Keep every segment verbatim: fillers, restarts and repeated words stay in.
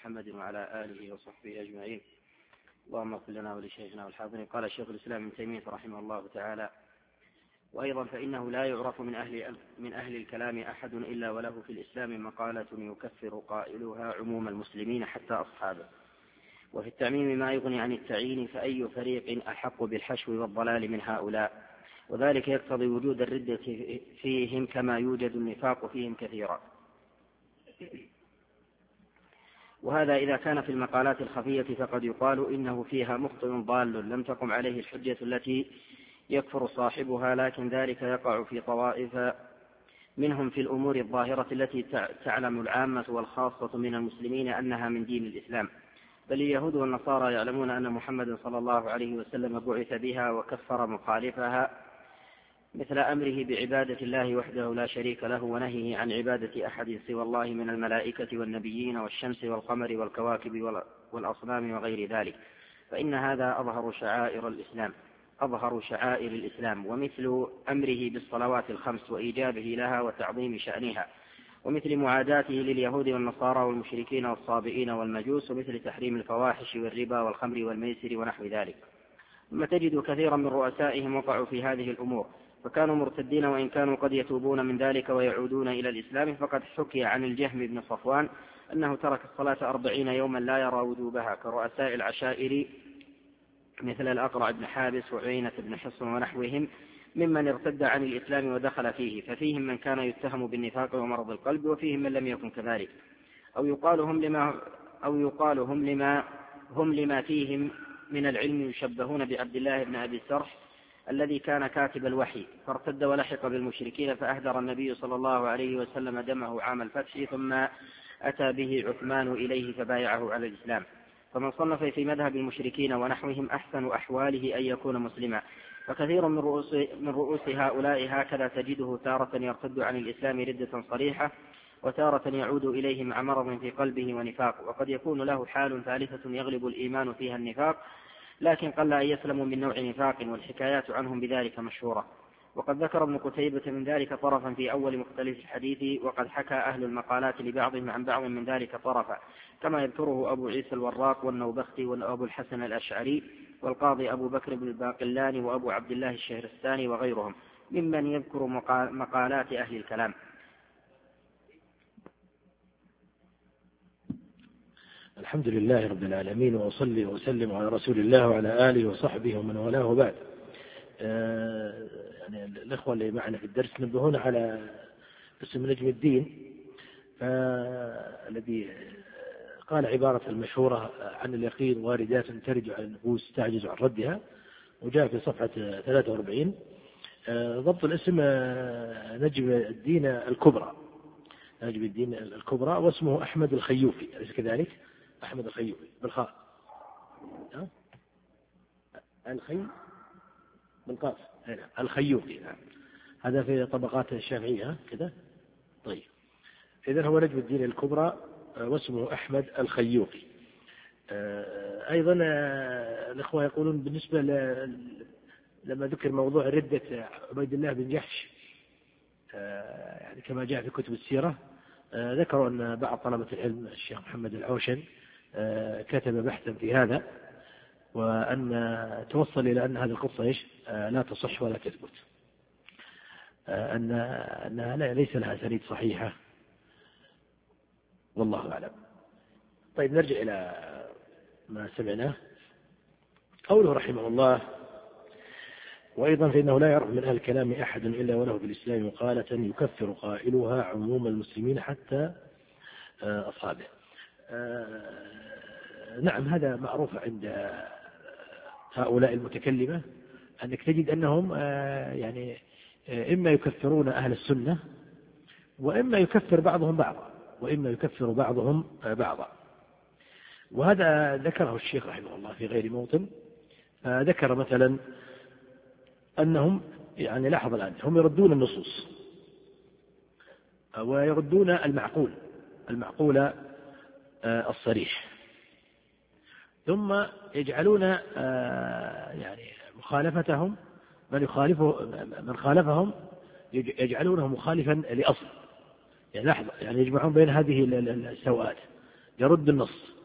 محمد وعلى آله وصحبه أجمعين. اللهم اغفر لنا ولشيخنا والحاضرين. قال الشيخ الإسلام ابن تيمية رحمه الله تعالى: وأيضا فإنه لا يعرف من أهل, من أهل الكلام أحد إلا وله في الإسلام مقالة يكفر قائلها عموم المسلمين حتى أصحابه. وفي التعميم ما يغني عن التعيين، فأي فريق أحق بالحشو والضلال من هؤلاء، وذلك يقتضي وجود الردة فيهم كما يوجد النفاق فيهم كثيرا. وهذا إذا كان في المقالات الخفية فقد يقال إنه فيها مخطئ ضال لم تقم عليه الحجة التي يكفر صاحبها، لكن ذلك يقع في طوائف منهم في الأمور الظاهرة التي تعلم العامة والخاصة من المسلمين أنها من دين الإسلام، بل اليهود والنصارى يعلمون أن محمد صلى الله عليه وسلم بعث بها وكفر مخالفها، مثل أمره بعبادة الله وحده لا شريك له، ونهيه عن عبادة أحد سوى الله من الملائكة والنبيين والشمس والقمر والكواكب والأصنام وغير ذلك، فإن هذا أظهر شعائر الإسلام أظهر شعائر الإسلام ومثل أمره بالصلوات الخمس وإيجابه لها وتعظيم شأنها، ومثل معاداته لليهود والنصارى والمشركين والصابئين والمجوس، ومثل تحريم الفواحش والربا والخمر والميسر ونحو ذلك. ثم تجد كثيرا من رؤسائهم وقعوا في هذه الأمور فكانوا مرتدين، وإن كانوا قد يتوبون من ذلك ويعودون إلى الإسلام. فقد حكي عن الجهم بن صفوان أنه ترك الصلاة أربعين يوما لا يرى وجوبها، كرؤساء العشائر مثل الأقرع بن حابس وعيينة بن حصن ونحوهم ممن ارتد عن الإسلام ودخل فيه، ففيهم من كان يتهم بالنفاق ومرض القلب، وفيهم من لم يكن كذلك، أو يقال هم لما, أو يقال هم لما, هم لما فيهم من العلم يشبهون بعبد الله بن أبي السرح الذي كان كاتب الوحي فارتد ولحق بالمشركين، فأهدر النبي صلى الله عليه وسلم دمه عام الفتح، ثم أتى به عثمان إليه فبايعه على الإسلام. فمن صنف في مذهب المشركين ونحوهم أحسن أحواله أن يكون مسلما، فكثير من رؤوس, من رؤوس هؤلاء هكذا تجده تارة يرتد عن الإسلام ردة صريحة، وتارة يعود إليه مع مرض في قلبه ونفاق، وقد يكون له حال ثالثة يغلب الإيمان فيها النفاق، لكن قل أن يسلموا من نوع نفاق، والحكايات عنهم بذلك مشهورة. وقد ذكر ابن قتيبة من ذلك طرفا في أول مختلف الحديث، وقد حكى أهل المقالات لبعضهم عن بعض من ذلك طرفا، كما يذكره أبو عيسى الوراق والنوبختي وأبو الحسن الأشعري والقاضي أبو بكر بن الباقلاني وأبو عبد الله الشهرستاني وغيرهم ممن يذكر مقالات أهل الكلام. الحمد لله رب العالمين، وأصلي وسلم على رسول الله وعلى آله وصحبه ومن والاه، وبعد. آه يعني الإخوة اللي معنا في الدرس نبهون على اسم نجم الدين الذي قال عبارة المشهورة عن اليقين واردات ترج على النفوس تعجز عن ردها، وجاء في صفحة ثلاثة وأربعين. آه ضبط الاسم آه نجم الدين الكبرى نجم الدين الكبرى واسمه أحمد الخيوفي، أليس كذلك؟ أحمد الخيوفي بالخاء، الخي بالقاف، الخيوفي. هذا في طبقات الشافعية كذا. طيب، إذن هو نجم الدين الكبرى واسمه أحمد الخيوفي. أيضا الأخوة يقولون بالنسبة لما ذكر موضوع ردة عبيد الله بن جحش، يعني كما جاء في كتب السيرة، ذكروا أن بعض طلبة العلم الشيخ محمد العوشن كتب بحثا في هذا، وأن توصل إلى أن هذه القصة إيش لا تصح ولا تثبت، أن أنها ليس لها أسانيد صحيحة، والله أعلم. طيب، نرجع إلى ما سمعناه. قوله رحمه الله: وأيضا فإنه لا يعرف من أهل الكلام أحد إلا وله بالإسلام مقالة يكفر قائلها عموم المسلمين حتى أصحابه. نعم، هذا معروف عند هؤلاء المتكلمة، أنك تجد أنهم يعني إما يكفرون أهل السنة، وإما يكفر بعضهم بعضا، وإما يكفر بعضهم بعضا. وهذا ذكره الشيخ رحمه الله في غير موطن. ذكر مثلا أنهم يعني لاحظ الآن هم يردون النصوص ويردون المعقول المعقول الصريح، ثم يجعلون يعني مخالفتهم من يخالفه من خالفهم يجعلونه مخالفا لأصل. يعني لحظة، يعني يجمعون بين هذه السوءات، يرد النص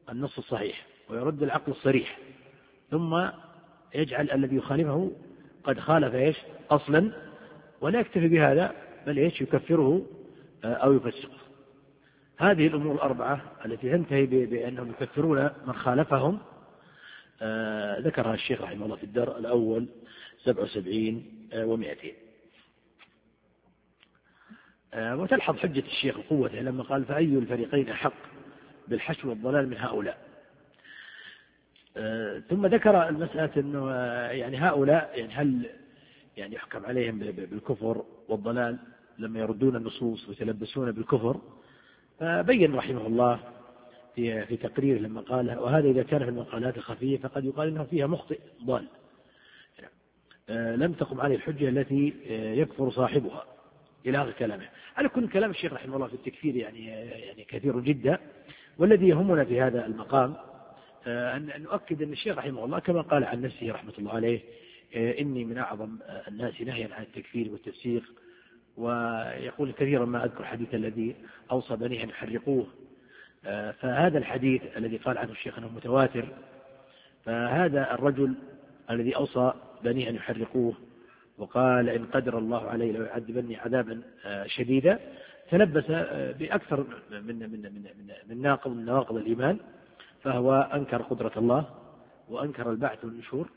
النص الصحيح ويرد العقل الصريح، ثم يجعل الذي يخالفه قد خالف إيش أصلا، ولا يكتفي بهذا بل إيش يكفره أو يفسقه. هذه الأمور الأربعة التي تنتهي بأنهم يكفرون من خالفهم ذكرها الشيخ رحمه الله في الدرء الأول سبع وسبعين ومئتين. وتلحظ حجة الشيخ وقوته لما قال فأي الفريقين أحق بالحشو والضلال من هؤلاء. ثم ذكر المسألة أنه يعني هؤلاء يعني هل يعني يحكم عليهم بالكفر والضلال لما يردون النصوص ويتلبسون بالكفر. فبين رحمه الله في في تقرير لما قال وهذا إذا كان في المقالات الخفية فقد يقال إنه فيها مخطئ ضال لم تقم عليه الحجة التي يكفر صاحبها إلى آخر كلامه. على كل كلام الشيخ رحمه الله في التكفير يعني يعني كثير جدا، والذي يهمنا في هذا المقام أن نؤكد أن الشيخ رحمه الله كما قال عن نفسه رحمة الله عليه إني من أعظم الناس نهيا عن التكفير والتفسيق، ويقول كثيرا ما أذكر حديث الذي أوصى بنيه أن يحرقوه. فهذا الحديث الذي قال عنه الشيخ أنه متواتر، فهذا الرجل الذي أوصى بنيه أن يحرقوه وقال إن قدر الله علي لو يعذبني عذابا شديدا، تلبس بأكثر من من من من ناقض من نواقض الإيمان، فهو أنكر قدرة الله وأنكر البعث والنشور.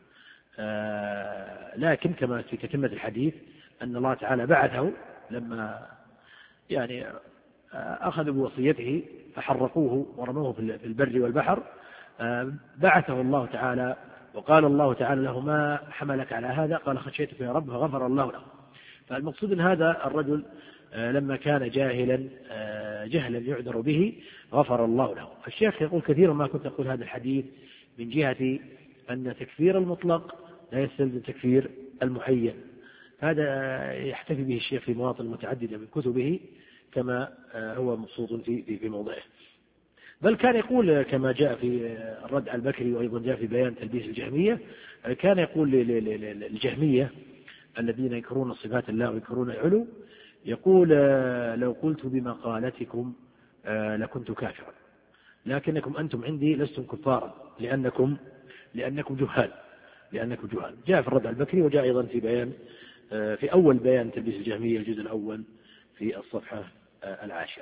لكن كما في تتمة الحديث أن الله تعالى بعثه لما يعني أخذوا بوصيته فحرقوه ورموه في البر والبحر، بعثه الله تعالى وقال الله تعالى له ما حملك على هذا؟ قال خشيتك يا رب فغفر الله له. فالمقصود أن هذا الرجل لما كان جاهلا جهلا يعذر به غفر الله له. الشيخ يقول كثيرا ما كنت أقول هذا الحديث من جهة أن تكفير المطلق لا يستلزم تكفير المعين. هذا يحتفي به الشيخ في مواطن متعددة من كتبه كما هو مبسوط في في موضعه. بل كان يقول كما جاء في الرد على البكري وأيضا جاء في بيان تلبيس الجهمية، كان يقول للجهمية الذين ينكرون صفات الله وينكرون العلو، يقول لو قلت بمقالتكم لكنت كافرا، لكنكم أنتم عندي لستم كفارا لأنكم لأنكم جهال لأنكم جهال. جاء في الرد على البكري وجاء أيضا في بيان في أول بيان تلبيس الجهمية الجزء الأول في الصفحة العاشرة.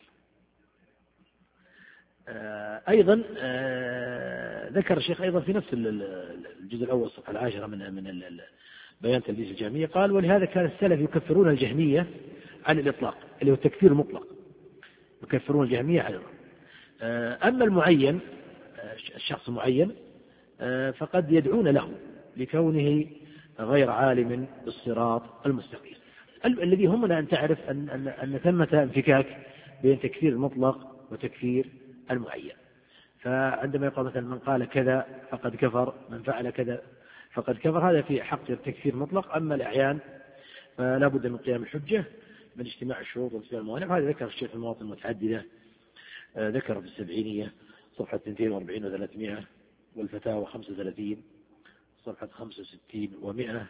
أيضا ذكر الشيخ أيضا في نفس الجزء الأول الصفحة العاشرة من من بيان تلبيس الجهمية قال ولهذا كان السلف يكفرون الجهمية عن الإطلاق اللي هو التكفير المطلق، يكفرون الجهمية عن الإطلاق. أما المعين الشخص المعين فقد يدعون له لكونه غير عالم بالصراط المستقيم. الذي يهمنا أن تعرف أن, أن, أن ثمة انفكاك بين تكفير المطلق وتكفير المعين. فعندما يقول مثلا من قال كذا فقد كفر، من فعل كذا فقد كفر، هذا في حق التكفير مطلق. أما الأعيان فلا بد من قيام الحجة من اجتماع الشروط واجتماع الموانع. هذا ذكر الشيخ في المواطن المتعددة، ذكر في السبعينية صفحة اثنين وأربعين وثلاثمائة، والفتاوى خمسة وثلاثين صفحة خمسة وستين ومئة،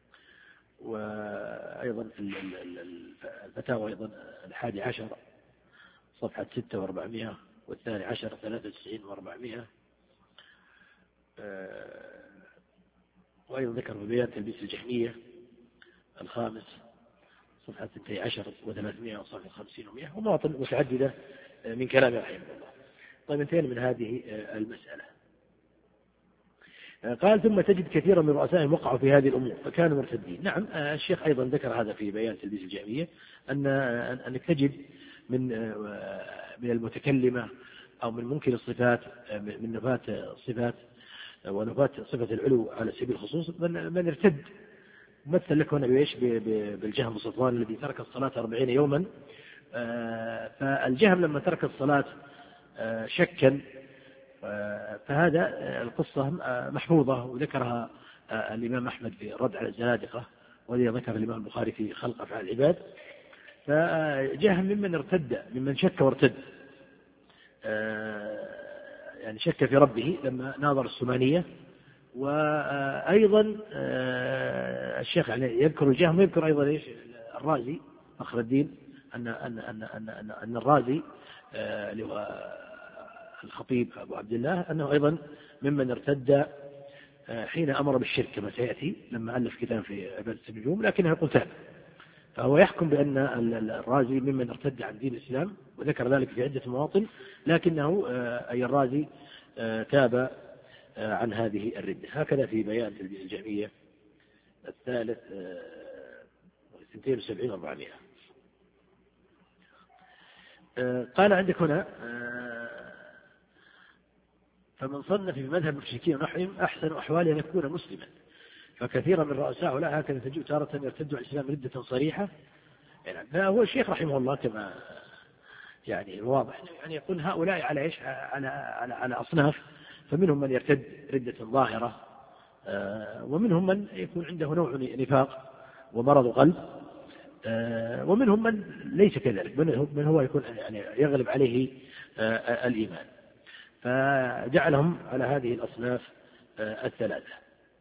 وأيضا الفتاوى أيضا الحادي عشر صفحة ستة وأربعمائة، والثاني عشر ثلاثة وتسعين وأربعمائة. وأيضا ذكر في بيان تلبيس الجهمية الخامس صفحة اثنتي عشر وثلاثمائة وصفحة خمسين ومئة، ومواطن متعددة من كلام رحمه الله. طيب انتهينا من هذه المسألة. قال ثم تجد كثيرا من رؤسائهم وقعوا في هذه الأمور فكانوا مرتدين. نعم الشيخ أيضا ذكر هذا في بيان تلبيس الجهمية أن أنك تجد من من المتكلمة أو من منكر الصفات من نفاة الصفات ونفاة صفة العلو على سبيل الخصوص من, من ارتد. مثل لك هنا بإيش بالجهم صفوان الذي ترك الصلاة أربعين يوما. فالجهم لما ترك الصلاة شكا فهذا القصة محفوظة وذكرها الإمام أحمد في الرد على الزنادقة، وذي ذكر الإمام البخاري في خلق أفعال العباد. فجهم ممن ارتد ممن شك وارتد، يعني شك في ربه لما ناظر السمانية. وأيضا الشيخ يعني يذكر الجهم ويذكر أيضا إيش الرازي فخر الدين أن أن أن أن أن الرازي اللي هو الخطيب أبو عبد الله أنه أيضا ممن ارتد حين أمر بالشرك كما سيأتي لما ألف كتاب في عبادة النجوم، لكنه يقول تاب. فهو يحكم بأن الرازي ممن ارتد عن دين الإسلام، وذكر ذلك في عدة مواطن، لكنه أي الرازي تاب عن هذه الردة. هكذا في بيان تلبيس الجهمية الثالث اثنين وسبعين أربعمائة. قال عندك هنا فمن صنف في مذهب المشركين ونحوهم أحسن أحوال أن يكون مسلما، فكثيرا من رؤساء هؤلاء هكذا تجد تارة يرتدوا عن الإسلام ردة صريحة. يعني فهو الشيخ رحمه الله كما يعني واضح يعني يقول هؤلاء على إيش على على على أصناف، فمنهم من يرتد ردة ظاهرة، ومنهم من يكون عنده نوع نفاق ومرض قلب، ومنهم من ليس كذلك، من هو يكون يعني يغلب عليه الإيمان. فجعلهم على هذه الأصناف الثلاثة.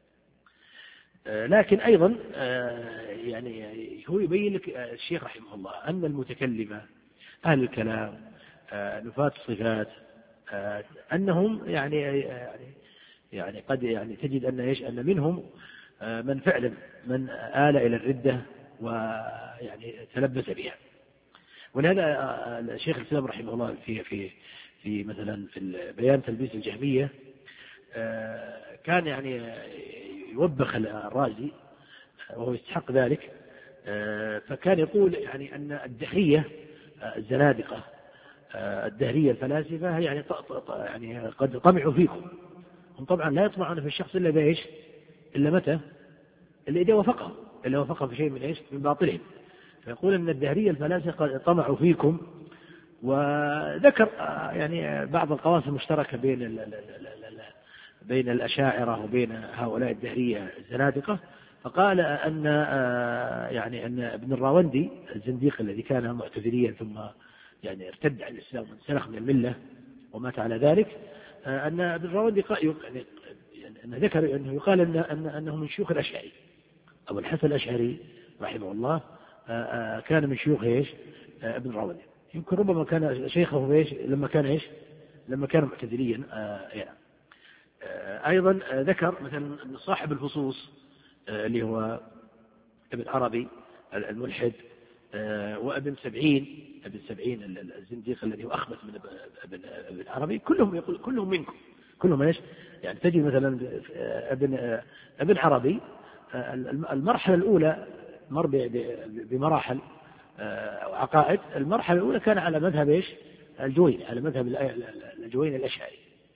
لكن أيضا يعني هو يبين لك الشيخ رحمه الله أن المتكلمة أهل الكلام نفاة الصفات أنهم يعني يعني يعني قد يعني تجد أن إيش أن منهم من فعلا من آل إلى الردة ويعني تلبس بها. ولهذا الشيخ الإسلام رحمه الله في في في مثلا في بيان تلبيس الجهمية كان يعني يوبخ الرازي وهو يستحق ذلك، فكان يقول يعني أن الدهرية الزنادقة الدهرية الفلاسفة يعني يعني قد طمعوا فيكم. هم طبعا لا يطمعون في الشخص إلا بإيش إلا متى إلا إذا وفقهم إلا وفقهم في شيء من إيش من باطلهم. فيقول أن الدهرية الفلاسفة قد طمعوا فيكم. وذكر يعني بعض القواس المشتركة بين بين الأشاعرة وبين هؤلاء الدهرية الزنادقة، فقال أن يعني أن ابن الراوندي الزنديق الذي كان معتزليا ثم يعني ارتد عن الإسلام وانسلخ من الملة ومات على ذلك، أن ابن الراوندي يعني أنه ذكر أنه يقال أن أن أنه من شيوخ الأشعري. أبو الحسن الأشعري رحمه الله كان من شيوخ إيش ابن الراوندي، يمكن ربما كان شيخه إيش لما كان إيش لما كان معتزليا. يعني أيضا ذكر مثلا صاحب الفصوص اللي هو ابن عربي الملحد، وابن سبعين ابن سبعين الزنديق الذي هو أخبث من ابن ابن عربي، كلهم يقول كلهم منكم كلهم إيش يعني تجد مثلا ابن ابن عربي المرحلة الأولى مر بمراحل أو عقائد. المرحلة الأولى كان على مذهب إيش الجويني، على مذهب الجويني الأشعري.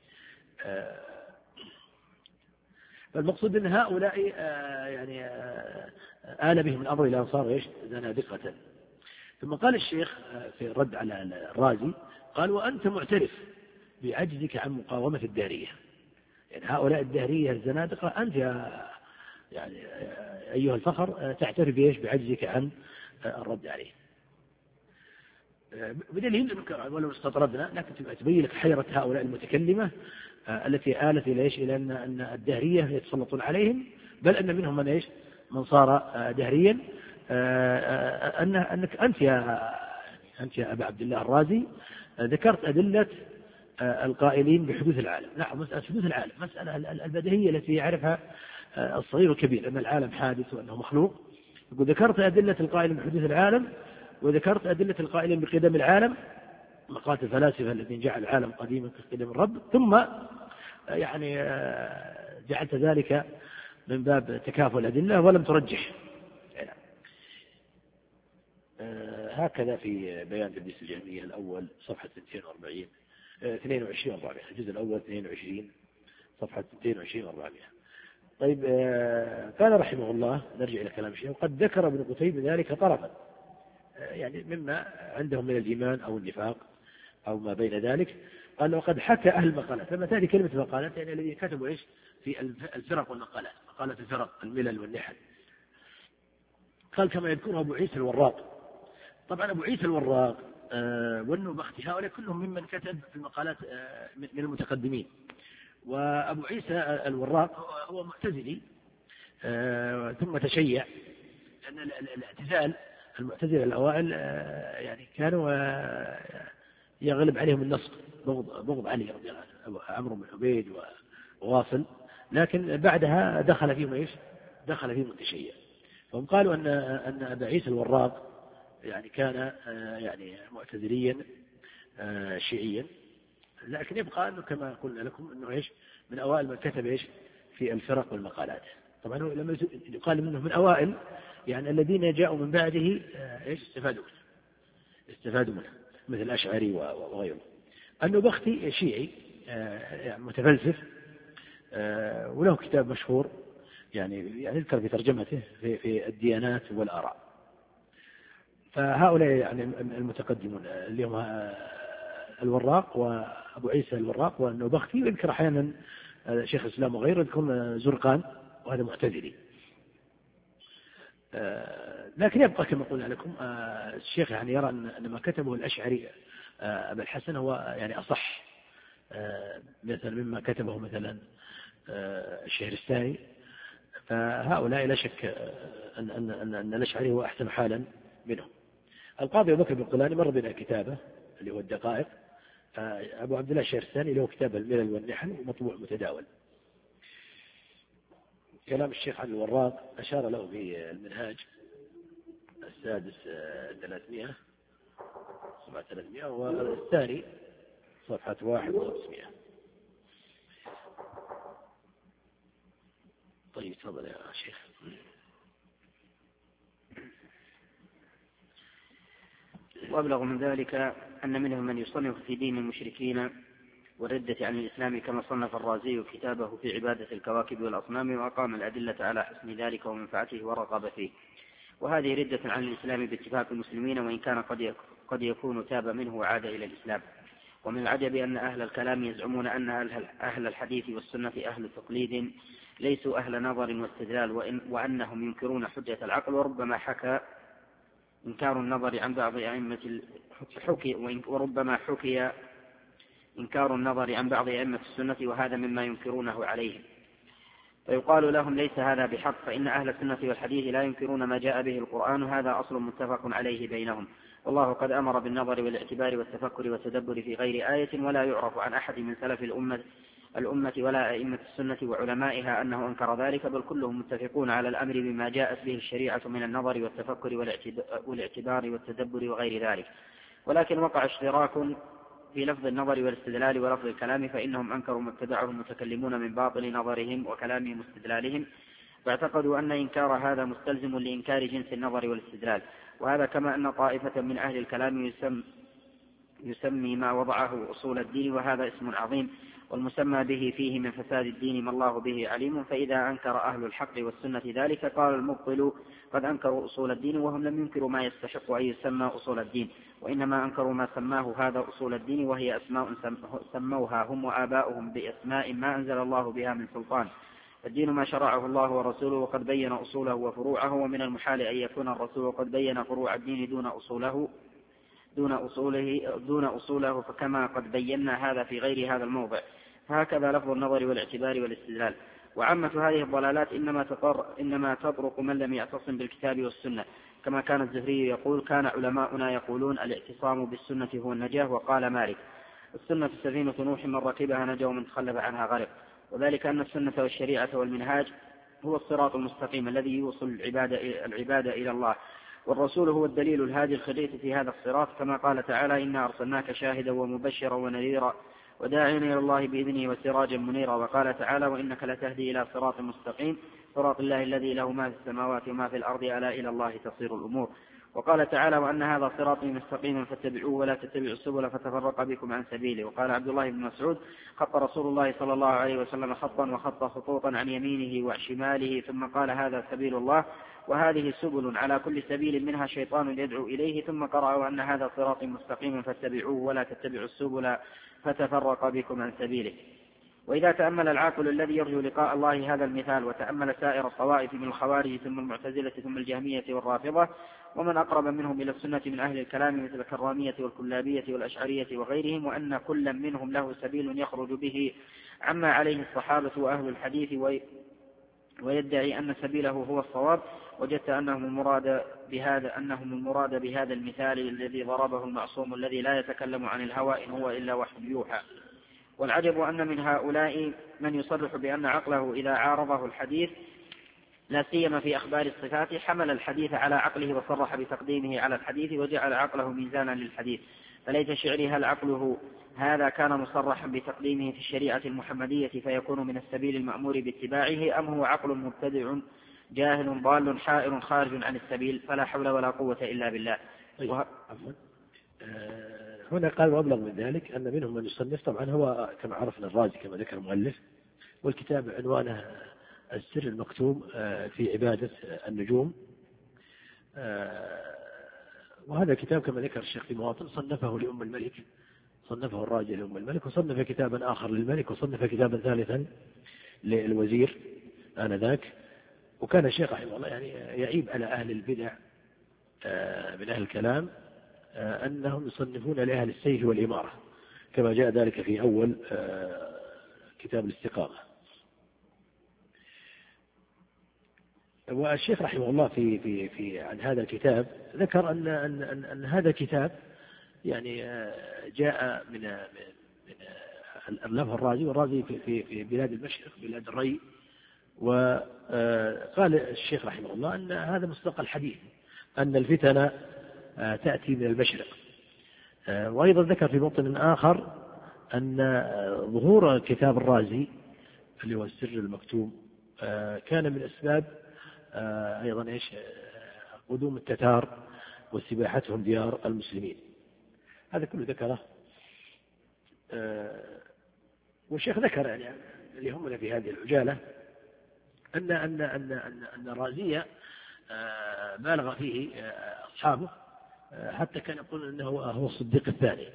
فالمقصود أن هؤلاء يعني آل بهم الأمر إلى أن صار إيش زنادقة. ثم قال الشيخ في الرد على الرازي قال وأنت معترف بعجزك عن مقاومة الدهرية. يعني هؤلاء الدهرية الزنادقة أنت يا يعني أيها الفخر تعترف إيش بعجزك عن الرد عليه، بدليل أنك ولو استطردنا لكن تبين لك حيرة هؤلاء المتكلمة التي آلت إلى إيش إلى أن أن الدهرية يتسلطون عليهم، بل أن منهم من إيش من صار دهريا. أن أنك أنت يا أنت يا أبا عبد الله الرازي ذكرت أدلة القائلين بحدوث العالم. نعم مسألة حدوث العالم مسألة البديهية التي يعرفها الصغير والكبير أن العالم حادث وأنه مخلوق. يقول ذكرت أدلة القائلين بحدوث العالم وذكرت أدلة القائلين بقدم العالم، مقالة الفلاسفة الذين جعل العالم قديما كقدم الرب، ثم يعني جعلت ذلك من باب تكافؤ الأدلة ولم ترجح. يعني هكذا في بيان تلبيس الجهمية الأول صفحة اثنين وأربعين اثنين وعشرين أربعمائة، الجزء الأول اثنين وعشرين صفحة اثنين وعشرين أربعمائة. طيب قال رحمه الله نرجع إلى كلام الشيخ وقد ذكر ابن قتيبة ذلك طرفا يعني مما عندهم من الإيمان أو النفاق أو ما بين ذلك. قال وقد حكى أهل المقالات، لما تأتي كلمة مقالات يعني الذين كتبوا إيش في الفرق والمقالات، مقالات الفرق الملل والنحل. قال كما يذكره أبو عيسى الوراق. طبعا أبو عيسى الوراق والنوبختي هؤلاء كلهم ممن كتب في المقالات من المتقدمين. وأبو عيسى الوراق هو معتزلي ثم تشيع، لأن الاعتزال المعتزلة الأوائل يعني كانوا يغلب عليهم النصب، بغض, بغض علي رضي الله عنه، عمرو بن عبيد وواصل، لكن بعدها دخل فيهم إيش؟ دخل فيهم التشيع. فهم قالوا أن أن أبا عيسى الوراق يعني كان يعني معتزليا شيعيا، لكن يبقى أنه كما قلنا لكم أنه إيش؟ من أوائل من كتب إيش؟ في الفرق والمقالات. طبعا لما يقال منه من أوائل يعني الذين جاءوا من بعده إيش؟ استفادوا منه استفادوا منه مثل الأشعري وغيره. النبختي شيعي يعني متفلسف، وله كتاب مشهور يعني يعني يذكر في ترجمته في, في الديانات والآراء. فهؤلاء يعني المتقدمون اللي هم الوراق وأبو عيسى الوراق والنبختي، ويذكر أحيانا شيخ الإسلام وغيره، يذكر زرقان وهذا معتزلي. لكن يبقى كما قلنا لكم الشيخ يعني يرى أن ما كتبه الأشعري أبا الحسن هو يعني أصح مثلا مما كتبه مثلا الشهرستاني. فهؤلاء لا شك أن, أن, أن, أن الأشعري هو أحسن حالا منهم. القاضي أبو بكر بن قلاني مر بنا كتابه اللي هو الدقائق. أبو عبد الله الشهرستاني له كتاب الملل والنحل مطبوع متداول. كلام الشيخ عن الوراق أشار له في المنهاج السادس ثلاثمائة صفحة ثلاثمائة، والثاني صفحة واحد وخمسمائة. طيب تفضل يا شيخ. وأبلغ من ذلك أن منهم من يصنف في دين المشركين والردة عن الإسلام، كما صنف الرازي كتابه في عبادة الكواكب والأصنام، وأقام الأدلة على حسن ذلك ومنفعته ورغب فيه. وهذه ردة عن الإسلام باتفاق المسلمين، وإن كان قد يكون تاب منه وعاد إلى الإسلام. ومن العجب أن أهل الكلام يزعمون أن أهل الحديث والسنة أهل تقليد ليسوا أهل نظر واستدلال، وإن وأنهم ينكرون حجة العقل. وربما حكى إنكار النظر عن بعض أئمة حكي وربما حكي إنكار النظر عن بعض أئمة السنة، وهذا مما ينكرونه عليهم. فيقال لهم ليس هذا بحق، فإن أهل السنة والحديث لا ينكرون ما جاء به القرآن، هذا أصل متفق عليه بينهم. والله قد أمر بالنظر والاعتبار والتفكر والتدبر في غير آية، ولا يعرف عن أحد من سلف الأمة الأمة ولا أئمة السنة وعلمائها أنه أنكر ذلك، بل كلهم متفقون على الأمر بما جاءت به الشريعة من النظر والتفكر والاعتبار والتدبر وغير ذلك. ولكن وقع اشتراك في لفظ النظر والاستدلال ولفظ الكلام، فإنهم أنكروا ما اتبعه المتكلمون من باطل نظرهم وكلامهم واستدلالهم، فاعتقدوا أن إنكار هذا مستلزم لإنكار جنس النظر والاستدلال. وهذا كما أن طائفة من أهل الكلام يسمى, يسمي ما وضعه أصول الدين، وهذا اسم عظيم، والمسمى به فيه من فساد الدين ما الله به عليم. فإذا أنكر أهل الحق والسنة ذلك قال المبطل قد أنكروا أصول الدين، وهم لم ينكروا ما يستحق أن يسمى أصول الدين، وإنما أنكروا ما سماه هذا أصول الدين، وهي أسماء سموها هم وآباؤهم بأسماء ما أنزل الله بها من سلطان. الدين ما شرعه الله ورسوله وقد بين أصوله وفروعه، ومن المحال أن يكون الرسول قد بين فروع الدين دون أصوله دون أصوله دون أصوله فكما قد بينا هذا في غير هذا الموضع. فهكذا لفظ النظر والاعتبار والاستدلال. وعامة هذه الضلالات إنما تطر إنما تطرق من لم يعتصم بالكتاب والسنة، كما كان الزهري يقول: كان علماؤنا يقولون الاعتصام بالسنة هو النجاة. وقال مالك: السنة سفينة نوح، من ركبها نجا ومن تخلف عنها غرق. وذلك أن السنة والشريعة والمنهاج هو الصراط المستقيم الذي يوصل العبادة العبادة إلى الله، والرسول هو الدليل الهادي الخريط في هذا الصراط، كما قال تعالى: إنا أرسلناك شاهدا ومبشرا ونذيرا وداعيا إلى الله بإذنه وسراجا منيرا. وقال تعالى: وإنك لتهدي إلى صراط مستقيم صراط الله الذي له ما في السماوات وما في الأرض ألا إلى الله تصير الأمور. وقال تعالى: وأن هذا صراطي مستقيما فاتبعوه ولا تتبعوا السبل فتفرق بكم عن سبيله. وقال عبد الله بن مسعود: خط رسول الله صلى الله عليه وسلم خطا وخط خطوطا عن يمينه وشماله، ثم قال: هذا سبيل الله وهذه سبل، على كل سبيل منها شيطان يدعو إليه، ثم قرأ: وأن هذا صراطي مستقيما فاتبعوه ولا تتبعوا السبل فتفرق بكم عن سبيله. وإذا تأمل العاقل الذي يرجو لقاء الله هذا المثال، وتأمل سائر الطوائف من الخوارج ثم المعتزلة ثم الجهمية والرافضة، ومن أقرب منهم إلى السنة من أهل الكلام مثل الكرامية والكلابية والأشعرية وغيرهم، وأن كل منهم له سبيل يخرج به عما عليه الصحابة وأهل الحديث ويدعي أن سبيله هو الصواب، وجدت أنهم المراد بهذا أنهم المراد بهذا المثال الذي ضربه المعصوم الذي لا يتكلم عن الهوى إن هو إلا وحي يوحى. والعجب أن من هؤلاء من يصرح بأن عقله إذا عارضه الحديث لا سيما في أخبار الصفات حمل الحديث على عقله وصرح بتقديمه على الحديث وجعل عقله ميزانا للحديث. فليت شعري هل عقله هذا كان مصرحا بتقديمه في الشريعة المحمدية فيكون من السبيل المأمور باتباعه، أم هو عقل مبتدع جاهل ضال حائر خارج عن السبيل، فلا حول ولا قوة إلا بالله. وه... هنا قال وأبلغ من ذلك أن منهم من يصنف، طبعا هو كما عرفنا الرازي كما ذكر المؤلف، والكتاب عنوانه السر المكتوم في عبادة النجوم. وهذا الكتاب كما ذكر الشيخ في مواطن صنفه لأم الملك، صنفه الراجل لأم الملك، وصنف كتابا آخر للملك، وصنف كتابا ثالثا للوزير آنذاك. وكان الشيخ رحمه الله يعني يعيب على أهل البدع من أهل الكلام أنهم يصنفون لأهل السيف والإمارة، كما جاء ذلك في أول كتاب الاستقامة. والشيخ رحمه الله في في في عن هذا الكتاب ذكر أن أن أن, أن هذا الكتاب يعني جاء من من ألفه الرازي، والرازي في في في بلاد المشرق بلاد الري. وقال الشيخ رحمه الله أن هذا مصداق الحديث أن الفتن تأتي من المشرق. وأيضا ذكر في موطن آخر أن ظهور كتاب الرازي اللي هو السر المكتوم كان من أسباب أيضا إيش قدوم التتار واستباحتهم ديار المسلمين. هذا كله ذكره. والشيخ ذكر يعني اللي هم في هذه العجالة أن أن أن أن أن الرازية بالغ فيه أصحابه، حتى كان يقول أنه هو الصديق الثاني.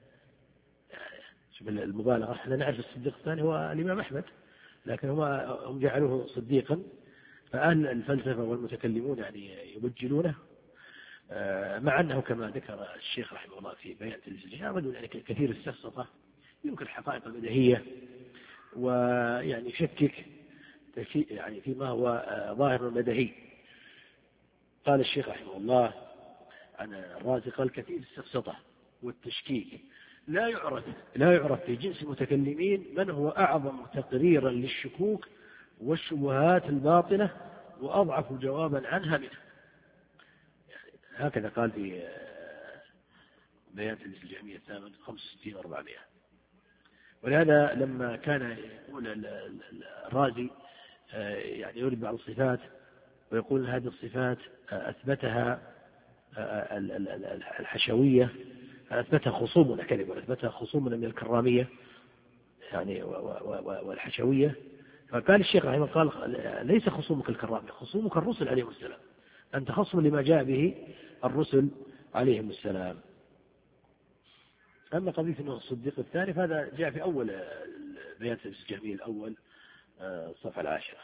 شوف المبالغة، احنا نعرف الصديق الثاني هو الإمام أحمد، لكن هم هم جعلوه صديقا. فأهل الفلسفة والمتكلمون يعني يبجلونه، مع أنه كما ذكر الشيخ رحمه الله في بيان تلزيجها رجل يعني كثير السفسطة، ينكر الحقائق البديهية ويعني يشكك يعني فيما هو ظاهر البديهي. قال الشيخ رحمه الله عن الرازي قال كثير السفسطة والتشكيك لا يعرف لا يعرف في جنس المتكلمين من هو أعظم تقريرا للشكوك والشبهات الباطلة وأضعف جوابا عنها منه. يعني هكذا قال في بيان تلميذ الجهمية الثامن خمسة وستين وأربعمائة. ولهذا لما كان يقول الرازي يعني يريد بعض الصفات ويقول هذه الصفات أثبتها الحشوية، أثبتها خصومنا كذب، وأثبتها خصومنا من الكرامية يعني والحشوية. فقال الشيخ رحمه قال ليس خصومك الكرامية، خصومك الرسل عليهم السلام، أنت خصم لما جاء به الرسل عليهم السلام. أما قضية أنه الصديق الثاني فهذا جاء في أول بيان الجميل الأول الصفحة العاشرة.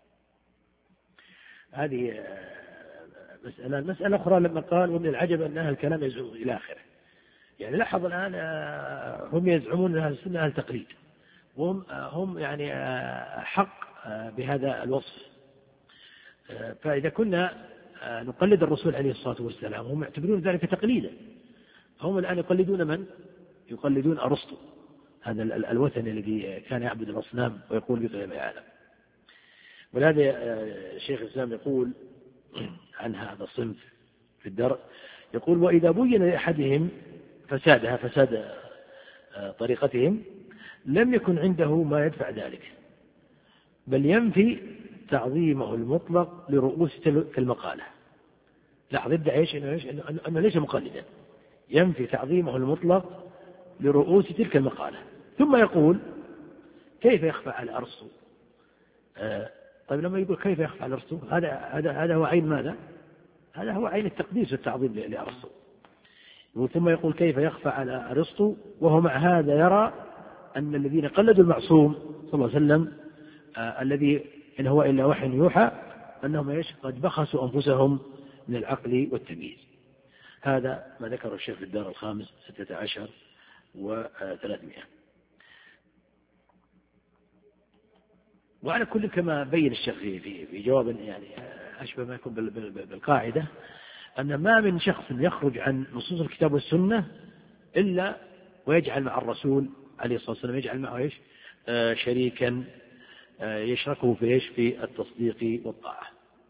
هذه مسألة. المسألة أخرى لما قال ومن العجب أن أهل الكلام يزعمون إلى آخره. يعني لاحظ الآن هم يزعمون أن أهل السنة أهل تقليد، وهم هم يعني حق بهذا الوصف. فإذا كنا نقلد الرسول عليه الصلاة والسلام هم يعتبرون ذلك تقليدا. هم الآن يقلدون من؟ يقلدون أرسطو، هذا الوثني الذي كان يعبد الأصنام ويقول بغير ما يعلم. ولهذا الشيخ الإسلام يقول عن هذا الصنف في الدرء، يقول وإذا بين لأحدهم فسادها فساد طريقتهم لم يكن عنده ما يدفع ذلك، بل ينفي تعظيمه المطلق لرؤوس تلك المقالة. لاحظ يبدأ إيش إنه, إنه ليس مقلدا، ينفي تعظيمه المطلق لرؤوس تلك المقالة. ثم يقول كيف يخفى على أرسطو؟ آه طيب لما يقول كيف يخفى على أرسطو، هذا هذا هذا هو عين ماذا؟ هذا هو عين التقديس والتعظيم لأرسطو. ثم يقول كيف يخفى على أرسطو وهو مع هذا يرى أن الذين قلدوا المعصوم صلى الله عليه وسلم آه الذي إن هو إلا وحي يوحى أنهم إيش قد بخسوا أنفسهم من العقل والتمييز. هذا ما ذكره الشيخ في الدار الخامس ستة عشر وثلاثمائة. وعلى كل كما بين الشيخ في, في, في جواب يعني أشبه ما يكون بالقاعدة أن ما من شخص يخرج عن نصوص الكتاب والسنة إلا ويجعل مع الرسول عليه الصلاة والسلام يجعل معه إيش آه شريكا آه يشركه في إيش في التصديق والطاعة.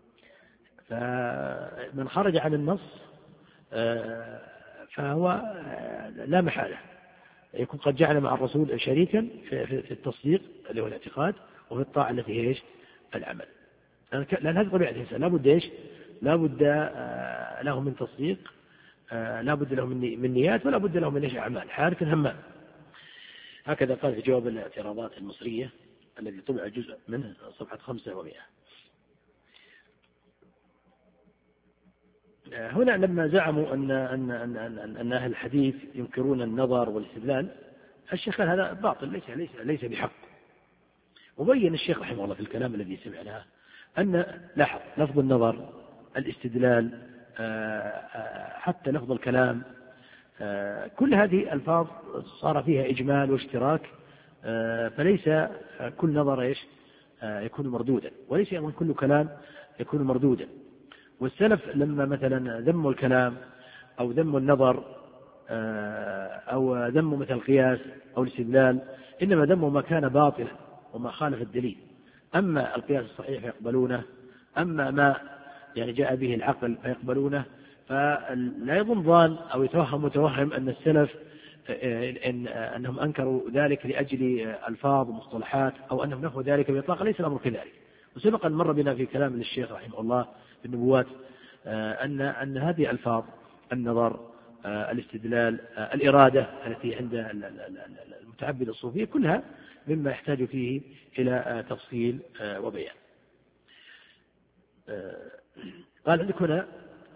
فمن خرج عن النص آه فهو آه لا محالة يكون قد جعل مع الرسول شريكا في, في, في التصديق اللي هو الاعتقاد وفي الطاعة التي هي إيش العمل. لأن هذه طبيعة الإنسان لا بد إيش لا بد آه له من تصديق آه لا بد له من نيات ولا بد له من إيش أعمال حارك همام. هكذا قال في جواب الاعتراضات المصرية الذي طبع جزء منه صفحة خمسة ومئة. هنا لما زعموا أن, أن, أن, أن, أن أهل الحديث ينكرون النظر والاستدلال الشيخ قال هذا باطل ليس, ليس, ليس بحق. وبين الشيخ رحمه الله في الكلام الذي سمعناه أن لاحظ لفظ النظر الاستدلال حتى لفظ الكلام كل هذه الفاظ صار فيها إجمال واشتراك فليس كل نظر إيش يكون مردودا وليس كل كلام يكون مردودا. والسلف لما مثلا ذموا الكلام أو ذموا النظر أو ذموا مثل القياس أو الاستدلال إنما ذموا ما كان باطلا وما خالف الدليل. أما القياس الصحيح فيقبلونه أما ما يعني جاء به العقل فيقبلونه. فلا يظن ظان أو يتوهم متوهم أن السلف إن أنهم أنكروا ذلك لأجل ألفاظ ومصطلحات أو أنهم نفوا ذلك بإطلاق ليس الأمر كذلك. وسبقا مر بنا في كلام للشيخ رحمه الله في النبوات أن أن هذه الألفاظ النظر الاستدلال الإرادة التي عند المتعبد الصوفية كلها مما يحتاج فيه إلى تفصيل وبيان. قال عندك هنا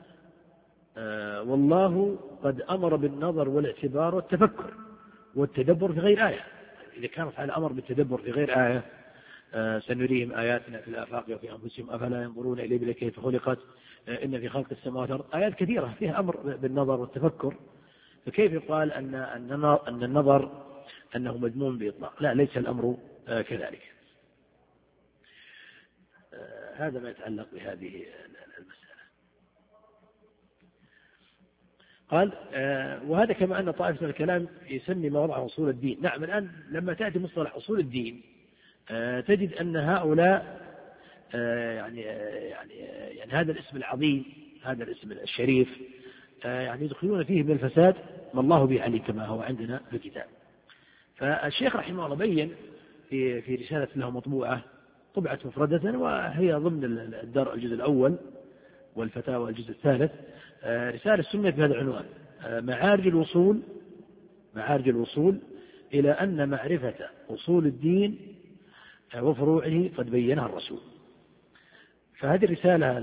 والله قد أمر بالنظر والاعتبار والتفكر والتدبر في غير آية. إذا كانت على أمر بالتدبر في غير آية سنريهم آياتنا في الآفاق وفي أنفسهم أفلا ينظرون إلى الإبل كيف خلقت إن في خلق السماوات والأرض آيات كثيرة فيها أمر بالنظر والتفكر. فكيف يقال أن أن النظر أنه مذموم بإطلاق؟ لا ليس الأمر كذلك. هذا ما يتعلق بهذه المسألة. قال وهذا كما أن طائفة الكلام يسمي ما وضع أصول الدين. نعم الآن لما تأتي مصطلح أصول الدين تجد أن هؤلاء يعني يعني يعني هذا الاسم العظيم هذا الاسم الشريف يعني يدخلون فيه من الفساد ما الله به عليه كما هو عندنا في الكتاب. فالشيخ رحمه الله بين في في رسالة له مطبوعة طبعت مفردة وهي ضمن الدار الجزء الأول والفتاوى الجزء الثالث رسالة سميت بهذا العنوان معارج الوصول معارج الوصول إلى أن معرفة أصول الدين وفروعه قد بينها الرسول. فهذه الرسالة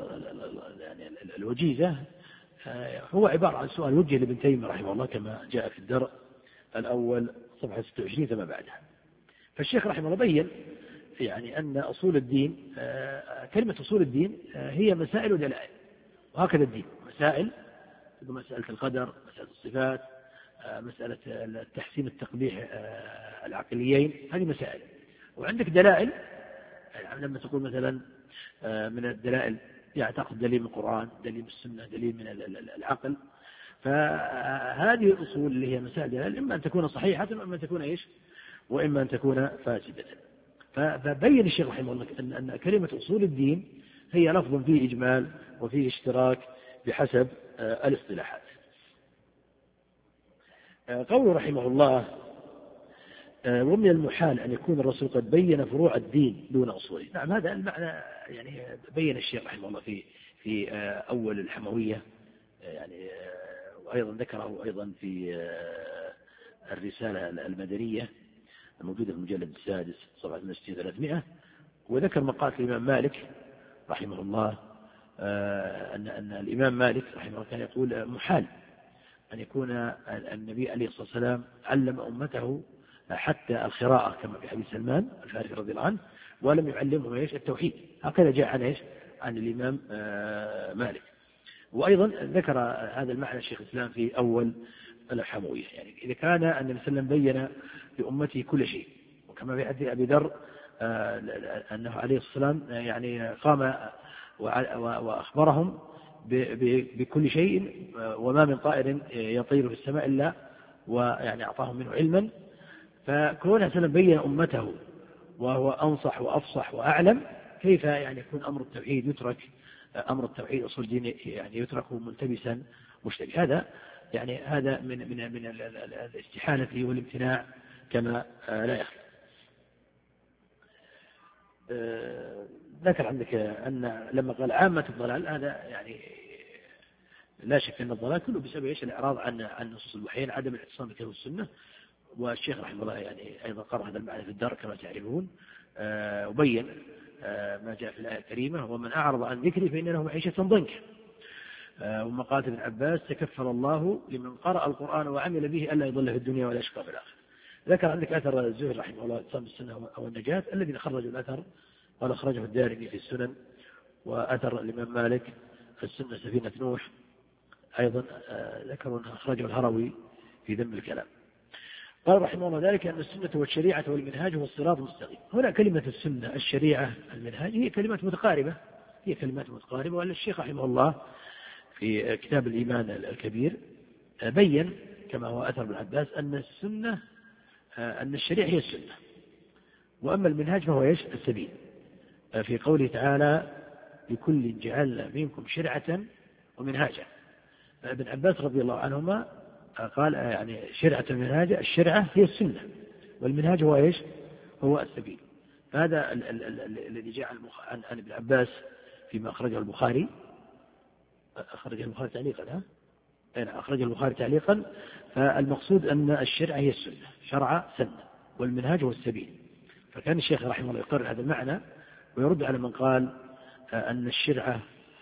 الوجيزة هو عبارة عن سؤال وجه لابن تيمية رحمه الله كما جاء في الدرء الأول صفحة ستة وعشرين فما بعدها. فالشيخ رحمه الله بين يعني أن أصول الدين كلمة أصول الدين هي مسائل ودلائل وهكذا الدين مسائل مسألة القدر مسألة الصفات مسألة التحسين التقبيح العقليين هذه مسائل. وعندك دلائل يعني لما تقول مثلا من الدلائل يعتقد دليل من القرآن دليل من السنة دليل من العقل. فهذه الأصول اللي هي مسائل دلائل إما أن تكون صحيحة وإما أن تكون إيش وإما أن تكون فاسدة. فبين الشيخ رحمه الله أن, أن كلمة أصول الدين هي لفظ فيه إجمال وفيه اشتراك بحسب الاصطلاحات. قوله رحمه الله ومن المحال أن يكون الرسول قد بين فروع الدين دون أصوله. نعم هذا المعنى يعني بين الشيخ رحمه الله في في أول الحموية يعني وأيضا ذكره أيضا في الرسالة المدنية الموجودة في المجلد السادس صفحة مئتين وستين ثلاثمائة. وذكر مقالة الإمام مالك رحمه الله أن أن الإمام مالك رحمه الله كان يقول محال أن يكون النبي عليه الصلاة والسلام علم أمته حتى القراءة كما في حديث سلمان الفارسي رضي الله عنه ولم يعلمهم ايش التوحيد. هكذا جاء عن ايش عن الإمام مالك. وأيضا ذكر هذا المعنى الشيخ الإسلام في أول الحموية يعني إذا كان النبي صلى الله عليه وسلم بين لأمته كل شيء وكما في حديث أبي ذر أنه عليه الصلاة والسلام يعني قام وأخبرهم بكل شيء، وما من طائر يطير في السماء إلا ويعني أعطاهم منه علما. فكونه سلم بين أمته وهو أنصح وأفصح وأعلم، كيف يعني يكون أمر التوحيد يترك، أمر التوحيد أصول الدين يعني يترك ملتبسا مشتبه. هذا يعني هذا من من من الاستحالة والامتناع كما لا يخفى. ذكر عندك أن لما قال عامة الضلال، هذا يعني لا شك أن الضلال كله بسبب إيش؟ الإعراض عن عن نصوص الوحيين، عدم الاعتصام بالكتاب والسنة. والشيخ رحمه الله يعني أيضا قرأ هذا المعنى في الدار كما تعرفون، وبين ما جاء في الآية الكريمة: ومن أعرض عن ذكري فإن له معيشة ضنكا. وما قال ابن عباس: تكفل الله لمن قرأ القرآن وعمل به ألا يضل في الدنيا ولا يشقى في الآخرة. ذكر عندك أثر الزهري رحمه الله اعتصام بالسنة أو النجاة، الذين خرجوا الأثر قال أخرجه الدارمي في السنن، وأثر الإمام مالك في السنة سفينة نوح أيضا ذكروا أنه أخرجه الهروي في ذم الكلام. قال رحمه الله ذلك أن السنة والشريعة والمنهاج هو الصراط المستقيم. هنا كلمة السنة الشريعة المنهاج هي كلمات متقاربة، هي كلمات متقاربة. وأن الشيخ رحمه الله في كتاب الإيمان الكبير بين كما هو أثر ابن عباس أن السنة أن الشريعة هي السنة، وأما المنهاج فهو إيش؟ السبيل. في قوله تعالى: لكل جعلنا منكم شرعة ومنهاجا. ابن عباس رضي الله عنهما قال يعني شرعة المنهاج، الشرعة هي السنة، والمنهاج هو إيش؟ هو السبيل. فهذا الذي جاء عن ابن عباس فيما أخرجه البخاري، أخرجه البخاري تعليقا ها؟ أنا أخرجه البخاري تعليقا. فالمقصود أن الشرع هي السنة، شرع سنة، والمنهاج هو السبيل. فكان الشيخ رحمه الله يقرر هذا المعنى ويرد على من قال أن الشرع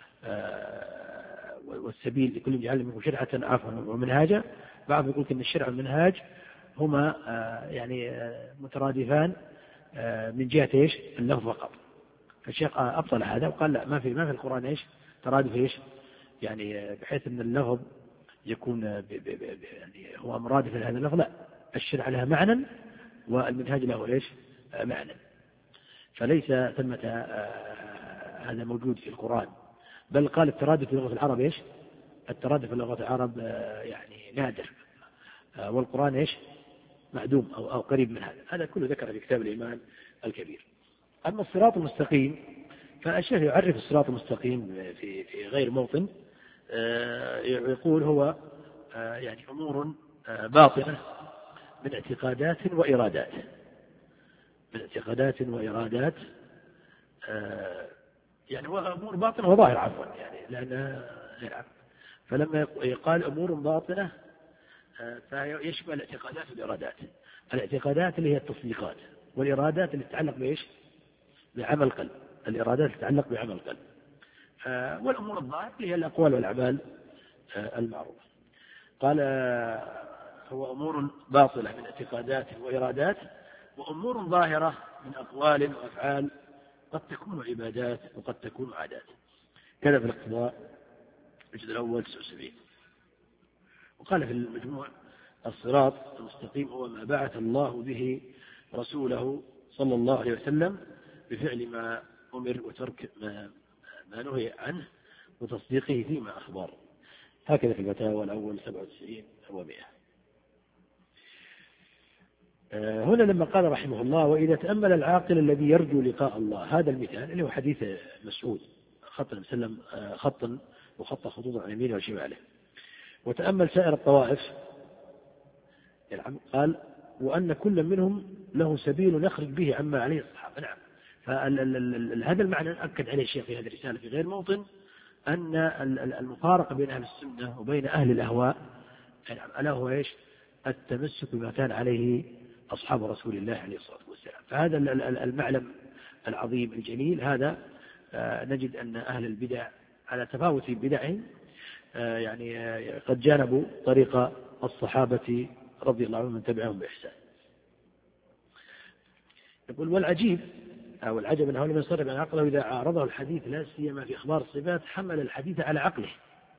والسبيل لكل جعل منكم شرعة عفوا ومنهاجا. بعض يقول أن الشرع والمنهاج هما يعني مترادفان من جهة إيش؟ اللفظ فقط. فالشيخ أبطل هذا وقال لا، ما في ما في القرآن إيش؟ ترادف إيش؟ يعني بحيث أن اللفظ يكون ب ب ب يعني هو مرادف لهذا اللفظ. لا، الشرع لها معنى والمنهاج له إيش؟ معنى. فليس ثمة هذا موجود في القرآن، بل قال الترادف في لغة العرب إيش؟ الترادف في لغة العرب يعني نادر، والقرآن إيش؟ معدوم أو أو قريب من هذا. هذا كله ذكر في كتاب الإيمان الكبير. أما الصراط المستقيم فالشيخ يعرف الصراط المستقيم في في غير موطن، يقول هو يعني أمور باطنة من اعتقادات وإرادات، من اعتقادات وإرادات يعني أمور باطنة وظاهر عفوا يعني لأن نعم. فلما يقال أمور باطنة فيشمل الاعتقادات والإرادات. الاعتقادات اللي هي التصديقات، والإرادات اللي تتعلق بإيش؟ بعمل القلب. الإرادات اللي تتعلق بعمل القلب، والأمور الظاهرة اللي هي الأقوال والأعمال المعروفة. قال هو أمور باطلة من اعتقادات وإرادات، وأمور ظاهرة من أقوال وأفعال قد تكون عبادات وقد تكون عادات. كذا في الاقتضاء الجزء الأول تسعة وسبعين. وقال في المجموع: الصراط المستقيم هو ما بعث الله به رسوله صلى الله عليه وسلم بفعل ما أمر وترك ما, ما نهي عنه وتصديقه فيما أخبر. هكذا في الفتاوى الأول سبعة وتسعين ومئة. هنا لما قال رحمه الله: وإذا تأمل العاقل الذي يرجو لقاء الله، هذا المثال اللي هو حديث مسعود خط مسلم خطا وخط خطوطا عن يمينه وشماله، وتأمل سائر الطوائف، قال: وأن كل منهم له سبيل يخرج به عما عليه الصحابة. نعم. فهذا المعنى أكد عليه الشيخ في هذه الرسالة في غير موطن، أن المفارقة بين أهل السنة وبين أهل الأهواء ألا هو إيش؟ التمسك بما كان عليه أصحاب رسول الله عليه الصلاة والسلام. فهذا المعلم العظيم الجليل هذا نجد أن أهل البدع على تفاوت في بدعهم يعني قد جانبوا طريق الصحابة رضي الله عنهم من تبعهم بإحسان. يقول: والعجيب أو العجب أنه لم يصرف عن عقله إذا عارضه الحديث لا سيما في إخبار الصفات حمل الحديث على عقله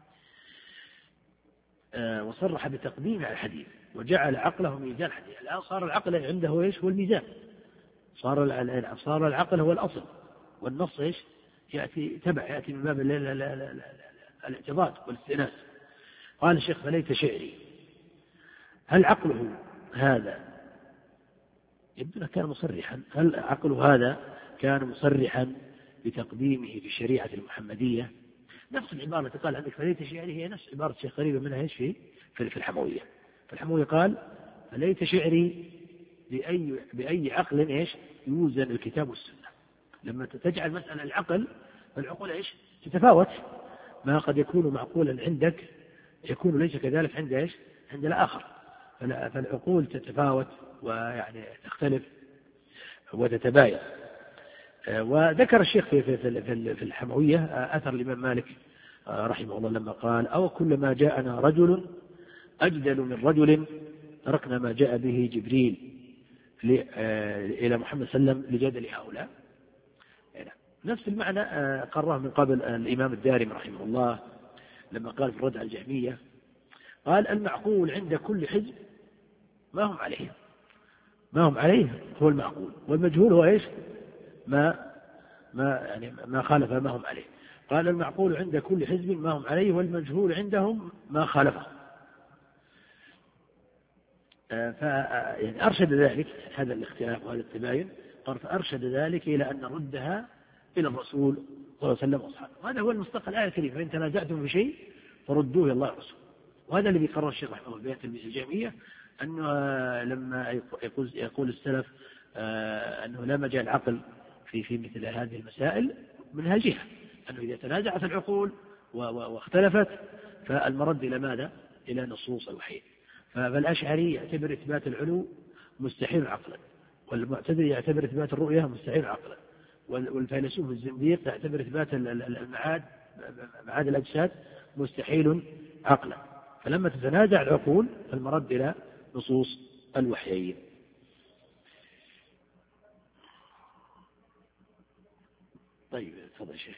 وصرح بتقديم على الحديث وجعل عقله ميزان الحديث. الآن صار العقل عنده إيش؟ هو الميزان. صار صار العقل هو الأصل، والنص إيش يأتي تبع، يأتي من باب الاعتضاد والاستئناس. قال الشيخ فليت شعري، هل عقله هذا يبدو كان مصرحا، هل عقله هذا كان مصرحا بتقديمه في الشريعة المحمدية؟ نفس العبارة التي قال عندك فليت شعري هي نفس عبارة الشيخ قريبة منها إيش في في الحموية. في الحموية قال فليت شعري بأي بأي عقل إيش يوزن الكتاب والسنة. لما تجعل مسألة العقل فالعقول إيش تتفاوت، ما قد يكون معقولا عندك يكون ليس كذلك عند إيش عند الآخر، فالعقول تتفاوت ويعني تختلف وتتباين. وذكر الشيخ في في في الحموية أثر الإمام مالك رحمه الله لما قال أو كلما جاءنا رجل أجدل من رجل تركنا ما جاء به جبريل إلى محمد صلى الله عليه وسلم لجدل هؤلاء. نفس المعنى قرره من قبل الإمام الدارمي رحمه الله لما قال في الرد على الجهمية، قال المعقول عند كل حزب ما هم عليه، ما هم عليه هو المعقول، والمجهول هو إيش ما ما يعني ما خالف ما هم عليه. قال المعقول عند كل حزب ما هم عليه، والمجهول عندهم ما خالفه. فأرشد ذلك هذا الاختلاف وهذا التباين، قال فأرشد ذلك إلى أن نردها إلى الرسول صلى الله عليه وسلم وأصحابه. وهذا هو المصداق الآية الكريمة فإن تنازعتم في شيء فردوه إلى الله والرسول. وهذا الذي قرر الشيخ رحمه الله في تلميذ الجهمية، أنه لما يقول, يقول السلف أنه لا مجال عقل في في مثل هذه المسائل من هالجهة، أنه إذا تنازعت العقول واختلفت فالمرد إلى ماذا؟ إلى نصوص الوحي. فالأشعري يعتبر إثبات العلو مستحيل عقلا، والمعتزلي يعتبر إثبات الرؤية مستحيل عقلا، والفيلسوف الزنديق يعتبر إثبات المعاد معاد الأجساد مستحيل عقلا. فلما تتنازع العقول فالمرد إلى نصوص الوحيين. طيب تفضل شيخ.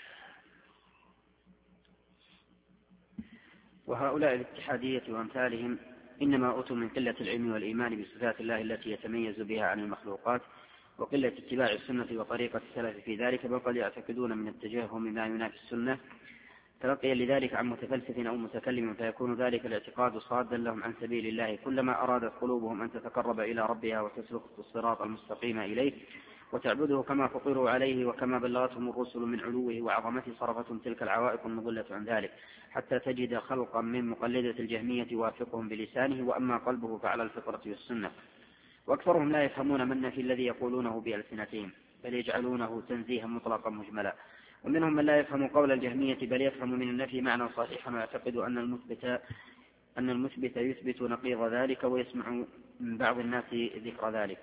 وهؤلاء الاتحادية وأمثالهم إنما أوتوا من قلة العلم والإيمان بصفات الله التي يتميز بها عن المخلوقات، وقلة اتباع السنة وطريقة السلف في ذلك، بل قد يعتقدون من التجهم ما ينافي السنة تلقيا لذلك عن متفلسف أو متكلم، فيكون ذلك الاعتقاد صادا لهم عن سبيل الله، كلما أرادت قلوبهم أن تتقرب إلى ربها وتسلك الصراط المستقيم إليه وتعبده كما فطروا عليه وكما بلغتهم الرسل من علوه وعظمته، صرفتهم تلك العوائق المضلة عن ذلك، حتى تجد خلقا من مقلدة الجهمية يوافقهم بلسانه، وأما قلبه فعلى الفطرة والسنة. وأكثرهم لا يفهمون من في الذي يقولونه بألسنتهم، بل يجعلونه تنزيها مطلقا مجملا. ومنهم من لا يفهم قول الجهمية، بل يفهم من النفي معنى صحيحا، ويعتقد أن المثبت أن المثبت يثبت نقيض ذلك، ويسمع من بعض الناس ذكر ذلك،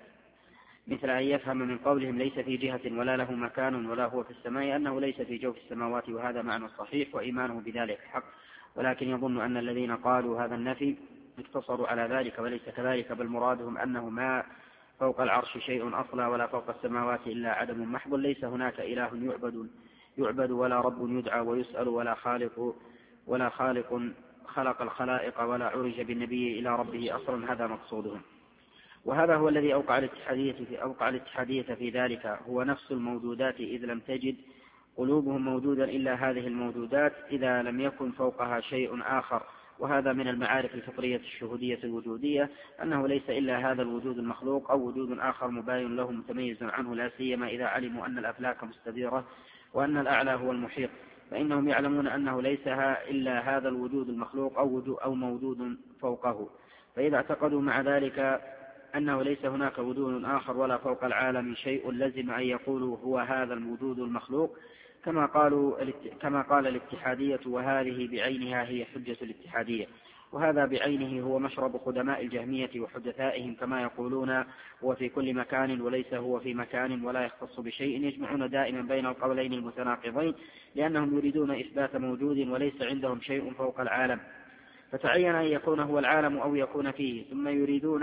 مثل أن يفهم من قولهم ليس في جهة ولا له مكان ولا هو في السماء أنه ليس في جوف السماوات، وهذا معنى صحيح وإيمانه بذلك حق، ولكن يظن أن الذين قالوا هذا النفي اقتصروا على ذلك، وليس كذلك، بل مرادهم أنه ما فوق العرش شيء أصلا ولا فوق السماوات إلا عدم محض، ليس هناك إله يعبد يعبد ولا رب يدعى ويسأل ولا خالق ولا خالق خلق الخلائق ولا عرج بالنبي إلى ربه أصلا، هذا مقصودهم. وهذا هو الذي أوقع الاتحادية في, أوقع الاتحادية في ذلك، هو نفس الموجودات، إذ لم تجد قلوبهم موجودا إلا هذه الموجودات إذا لم يكن فوقها شيء آخر. وهذا من المعارف الفطرية الشهودية الوجودية، أنه ليس إلا هذا الوجود المخلوق أو وجود آخر مباين له متميز عنه، لا سيما إذا علموا أن الأفلاك مستديرة وأن الأعلى هو المحيط، فإنهم يعلمون أنه ليس إلا هذا الوجود المخلوق أو, وجود أو موجود فوقه. فإذا اعتقدوا مع ذلك أنه ليس هناك وجود آخر ولا فوق العالم شيء، لزم أن يقولوا هو هذا الوجود المخلوق، كما قالوا كما قال الاتحادية، وهذه بعينها هي حجة الاتحادية. وهذا بعينه هو مشرب قدماء الجهمية وحدثائهم، كما يقولون هو في كل مكان وليس هو في مكان ولا يختص بشيء، يجمعون دائما بين القولين المتناقضين، لأنهم يريدون إثبات موجود وليس عندهم شيء فوق العالم، فتعين أن يكون هو العالم أو يكون فيه، ثم يريدون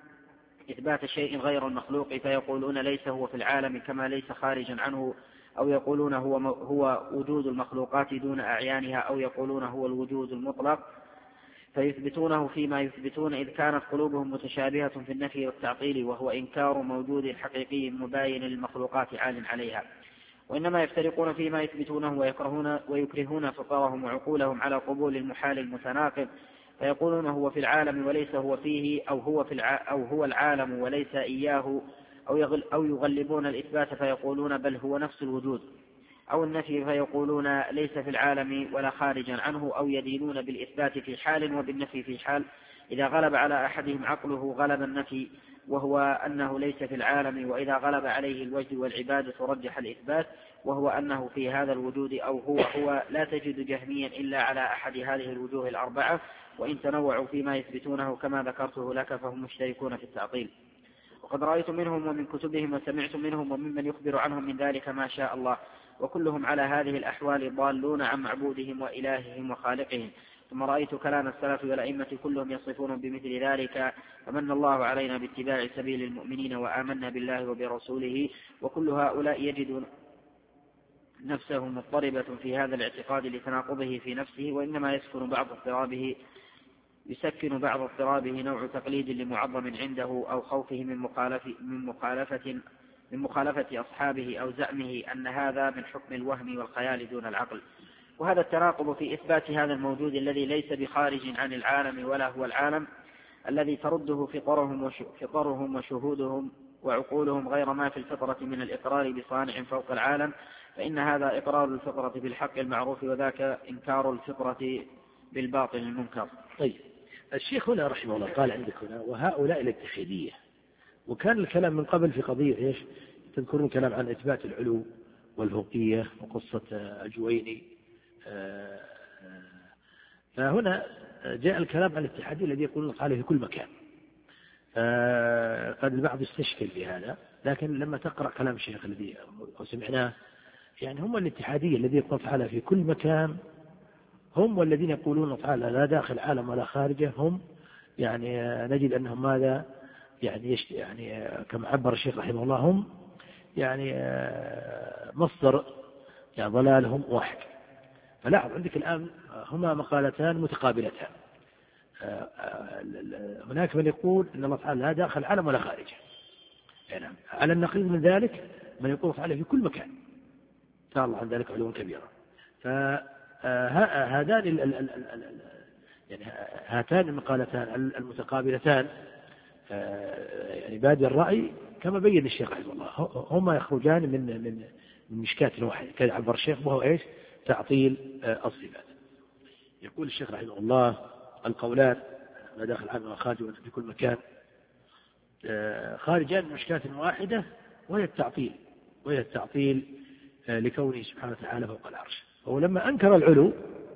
إثبات شيء غير المخلوق، فيقولون ليس هو في العالم كما ليس خارجا عنه، أو يقولون هو, هو وجود المخلوقات دون أعيانها، أو يقولون هو الوجود المطلق، فيثبتونه فيما يثبتون إذ كانت قلوبهم متشابهة في النفي والتعطيل، وهو إنكار موجود حقيقي مباين للمخلوقات عال عليها. وإنما يفترقون فيما يثبتونه ويكرهون, ويكرهون فطرهم وعقولهم على قبول المحال المتناقض، فيقولون هو في العالم وليس هو فيه، أو هو, في الع... أو هو العالم وليس إياه، أو, يغل... أو يغلبون الإثبات فيقولون بل هو نفس الوجود، أو النفي فيقولون ليس في العالم ولا خارجا عنه، أو يدينون بالإثبات في حال وبالنفي في حال. إذا غلب على أحدهم عقله غلب النفي وهو أنه ليس في العالم، وإذا غلب عليه الوجد والعبادة رجح الإثبات وهو أنه في هذا الوجود، أو هو هو لا تجد جهميا إلا على أحد هذه الوجوه الأربعة، وإن تنوعوا فيما يثبتونه كما ذكرته لك فهم مشتركون في التعطيل. وقد رأيت منهم ومن كتبهم وسمعت منهم وممن يخبر عنهم من ذلك ما شاء الله، وكلهم على هذه الأحوال ضالون عن معبودهم وإلههم وخالقهم. ثم رأيت كلام السلف والأئمة كلهم يصفون بمثل ذلك، فمن الله علينا باتباع سبيل المؤمنين وآمنا بالله وبرسوله. وكل هؤلاء يجد نفسه مضطربة في هذا الاعتقاد لتناقضه في نفسه، وإنما يسكن بعض اضطرابه يسكن بعض اضطرابه نوع تقليد لمعظم عنده، أو خوفه من مخالفة, من مخالفة من مخالفة أصحابه، أو زعمه أن هذا من حكم الوهم والخيال دون العقل. وهذا التناقض في إثبات هذا الموجود الذي ليس بخارج عن العالم ولا هو العالم، الذي ترده فطرهم, فطرهم وشهودهم وعقولهم غير ما في الفطرة من الإقرار بصانع فوق العالم، فإن هذا إقرار الفطرة بالحق المعروف، وذاك إنكار الفطرة بالباطل المنكر. طيب، الشيخ هنا رحمه الله قال عندك هنا وهؤلاء الاتحادية، وكان الكلام من قبل في قضية إيش؟ تذكرون كلام عن إثبات العلو والفوقية وقصة الجويني. فهنا جاء الكلام عن الاتحادية الذي يقولون تعالى في كل مكان. قد البعض يستشكل بهذا، لكن لما تقرأ كلام الشيخ الذي سمعناه، يعني هم الاتحادية الذي يقول تعالى في كل مكان، هم والذين يقولون تعالى لا داخل عالم ولا خارجه، هم يعني نجد أنهم ماذا يعني يعني كما عبر الشيخ رحمه الله، هم يعني مصدر يعني ضلالهم واحد. فلاحظ عندك الآن هما مقالتان متقابلتان. هناك من يقول أن الله تعالى لا داخل العالم ولا خارجه، يعني على النقيض من ذلك من يقول تعالى في كل مكان، تعالى الله عن ذلك علوا كبيرا. فهذان يعني هاتان المقالتان المتقابلتان يعني بادئ الرأي كما بين الشيخ رحمه الله، هما يخرجان من من من مشكات واحد كان عبر الشيخ، وهو ايش؟ تعطيل الصفات. يقول الشيخ رحمه الله القولان ما داخل العالم وخارج في كل مكان خارجان من مشكات واحدة، وهي التعطيل وهي التعطيل لكونه سبحانه وتعالى فوق العرش. ولما أنكر العلو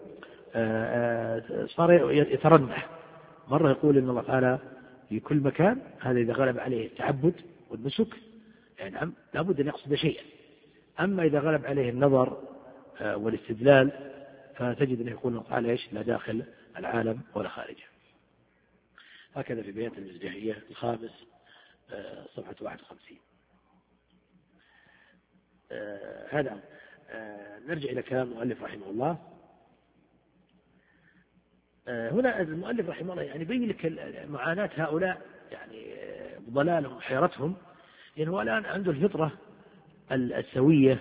صار يترنح، مرة يقول إن الله تعالى في كل مكان، هذا إذا غلب عليه التعبد والنسك يعني نعم لابد أن يقصد شيئا. أما إذا غلب عليه النظر والاستدلال فتجد أنه يقول الله تعالى إيش؟ لا داخل العالم ولا خارجه. هكذا في بيان المزدهية الخامس صفحة واحد وخمسين. هذا نرجع إلى كلام المؤلف رحمه الله. هنا المؤلف رحمه الله يعني بين لك معاناة هؤلاء يعني ضلالهم وحيرتهم، يعني هو الآن عنده الفطرة السوية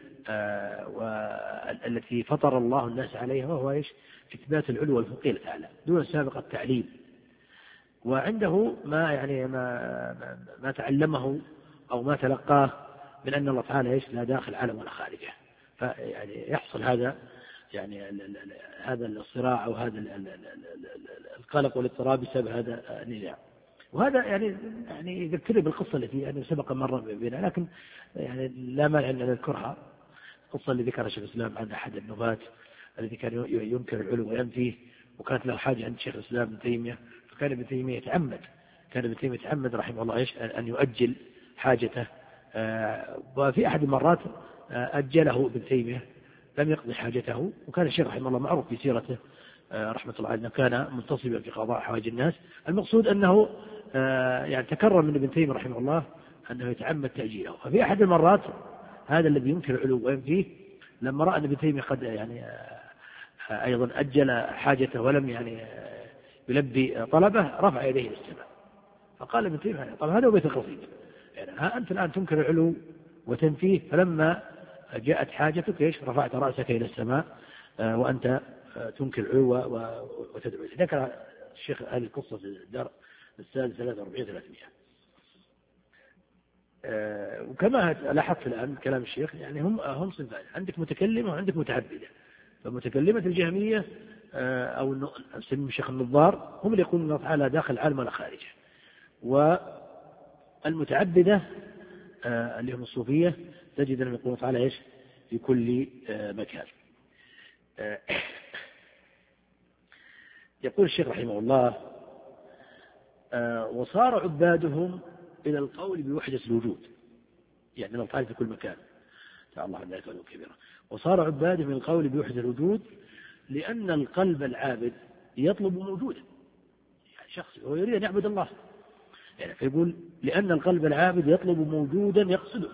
والتي فطر الله الناس عليها، وهو إيش؟ إثبات العلو والفوقية للأعلى دون سابق التعليم، وعنده ما يعني ما ما تعلمه أو ما تلقاه من أن الله تعالى إيش؟ لا داخل العالم ولا خارجه. فيعني يحصل هذا يعني هذا الصراع أو هذا القلق والاضطراب بسبب هذا النزاع. وهذا يعني يعني يذكرني بالقصة التي يعني سبق مرة بنا، لكن يعني لا مانع أن نذكرها. القصة اللي ذكرها شيخ الإسلام عن أحد النبات الذي كان ينكر العلو وينفيه، وكانت له حاجة عند شيخ الإسلام ابن تيمية، فكان ابن تيمية يتعمد كان ابن تيمية يتعمد رحمه الله إيش؟ أن يؤجل حاجته. وفي أحد المرات أجله ابن تيمية لم يقضي حاجته، وكان الشيخ رحمه الله معروف في سيرته رحمة الله عليه كان منتصبا في قضاء حوائج الناس. المقصود أنه يعني تكرر من ابن تيمية رحمه الله أنه يتعمد تأجيله. ففي أحد المرات هذا الذي ينكر العلو وينفيه لما رأى أن ابن تيمية قد يعني أيضا أجل حاجته ولم يعني يلبي طلبه رفع يديه للسماء. فقال ابن تيمية طب هذا هو بيت القصيد، يعني ها أنت الآن تنكر العلو وتنفيه، فلما جاءت حاجتك إيش رفعت رأسك إلى السماء وأنت تنكر العلو وتدعو. ذكر الشيخ هذه القصة في الدار السادس ثلاثة وأربعين ثلاثمائة. وكما لاحظت الآن كلام الشيخ يعني هم هم صنفان، عندك متكلمة وعندك متعبدة. فمتكلمة الجهمية أو نسميهم شيخ النظار هم اللي يقولون الله تعالى داخل العالم ولا خارجه، والمتعبدة اللي هم الصوفية تجد أنهم يقولون تعالى إيش في كل مكان. يقول الشيخ رحمه الله وصار عبادهم إلى القول بوحدة الوجود، يعني الله تعالى في كل مكان تعالى الله عن ذلك علوا كبيرا. وصار عبادهم من القول بوحدة الوجود لأن القلب العابد يطلب موجودا، يعني شخص هو يريد أن يعبد الله، يعني فيقول لأن القلب العابد يطلب موجودا يقصده.